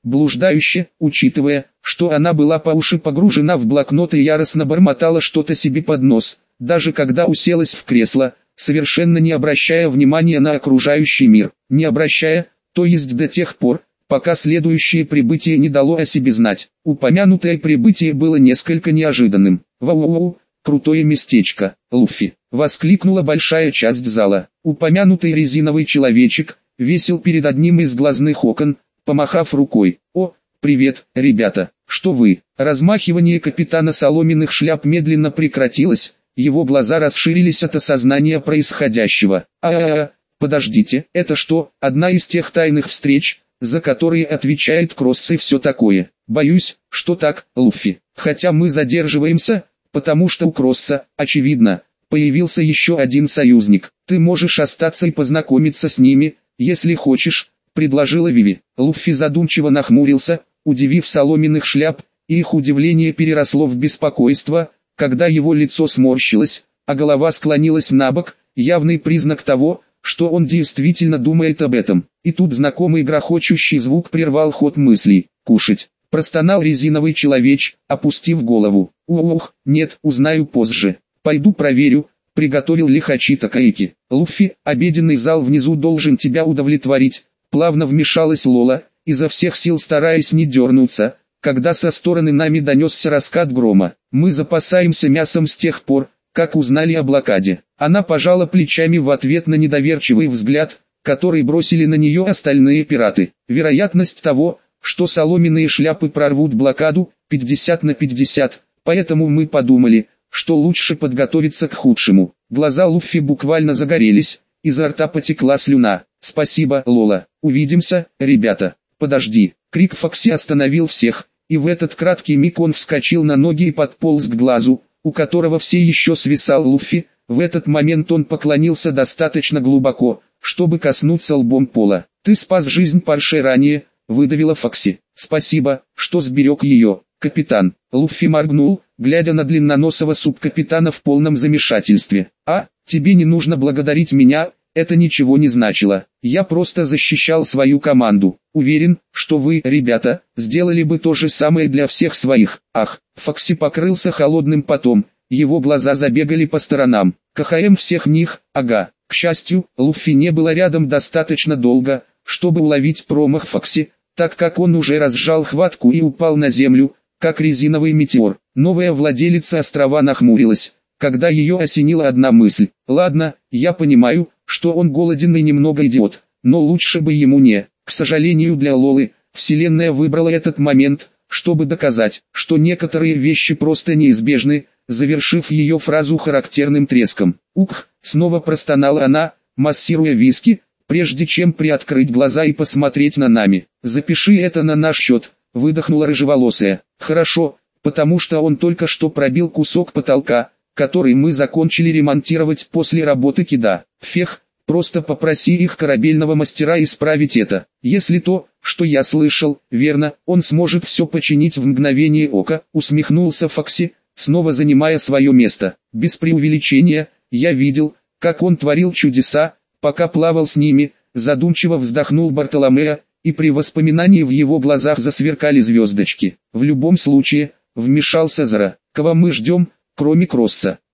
блуждающе, учитывая, что она была по уши погружена в блокнот и яростно бормотала что-то себе под нос, даже когда уселась в кресло, совершенно не обращая внимания на окружающий мир, не обращая, то есть до тех пор, пока следующее прибытие не дало о себе знать. Упомянутое прибытие было несколько неожиданным. «Вау-вау, крутое местечко, Луффи!» — воскликнула большая часть зала. Упомянутый резиновый человечек висел перед одним из глазных окон, помахав рукой. «О, привет, ребята, что вы?» Размахивание капитана соломенных шляп медленно прекратилось, его глаза расширились от осознания происходящего. Подождите, это что, одна из тех тайных встреч, за которые отвечает Кросс и все такое? Боюсь, что так, Луффи. Хотя мы задерживаемся, потому что у Кросса, очевидно, появился еще один союзник. Ты можешь остаться и познакомиться с ними, если хочешь, предложила Виви. Луффи задумчиво нахмурился, удивив соломенных шляп, и их удивление переросло в беспокойство, когда его лицо сморщилось, а голова склонилась набок, явный признак того, что он действительно думает об этом. И тут знакомый грохочущий звук прервал ход мыслей. «Кушать!» – простонал резиновый человеч, опустив голову. «Ух, нет, узнаю позже. Пойду проверю, приготовил ли Хачита Каики». «Луффи, обеденный зал внизу должен тебя удовлетворить», – плавно вмешалась Лола, изо всех сил стараясь не дернуться, когда со стороны нами донесся раскат грома. «Мы запасаемся мясом с тех пор, как узнали о блокаде». Она пожала плечами в ответ на недоверчивый взгляд, который бросили на нее остальные пираты. Вероятность того, что соломенные шляпы прорвут блокаду, 50 на 50, поэтому мы подумали, что лучше подготовиться к худшему. Глаза Луффи буквально загорелись, изо рта потекла слюна. «Спасибо, Лола, увидимся, ребята». «Подожди!» Крик Фокси остановил всех, и в этот краткий миг он вскочил на ноги и подполз к глазу, у которого все еще свисал Луффи. В этот момент он поклонился достаточно глубоко, чтобы коснуться лбом пола. «Ты спас жизнь Парше ранее», — выдавила Фокси. «Спасибо, что сберег ее, капитан». Луффи моргнул, глядя на длинноносого субкапитана в полном замешательстве. «Тебе не нужно благодарить меня, это ничего не значило. Я просто защищал свою команду. Уверен, что вы, ребята, сделали бы то же самое для всех своих». Фокси покрылся холодным потом. Его глаза забегали по сторонам. КХМ всех них, ага. К счастью, Луффи не было рядом достаточно долго, чтобы уловить промах Фокси, так как он уже разжал хватку и упал на землю, как резиновый метеор. Новая владелица острова нахмурилась, когда ее осенила одна мысль. «Ладно, я понимаю, что он голоден и немного идиот, но лучше бы ему не». К сожалению для Лолы, Вселенная выбрала этот момент, чтобы доказать, что некоторые вещи просто неизбежны, завершив ее фразу характерным треском. Снова простонала она, массируя виски, прежде чем приоткрыть глаза и посмотреть на нами. «Запиши это на наш счет», — выдохнула рыжеволосая. «Хорошо, потому что он только что пробил кусок потолка, который мы закончили ремонтировать после работы кида. Фех, просто попроси их корабельного мастера исправить это. Если то, что я слышал, верно, он сможет все починить в мгновение ока», — усмехнулся Фокси, снова занимая свое место. «Без преувеличения, я видел, как он творил чудеса, пока плавал с ними», — задумчиво вздохнул Бартоломео, и при воспоминании в его глазах засверкали звездочки. «В любом случае», — вмешался Зара, — «кого мы ждем, кроме Кросса?»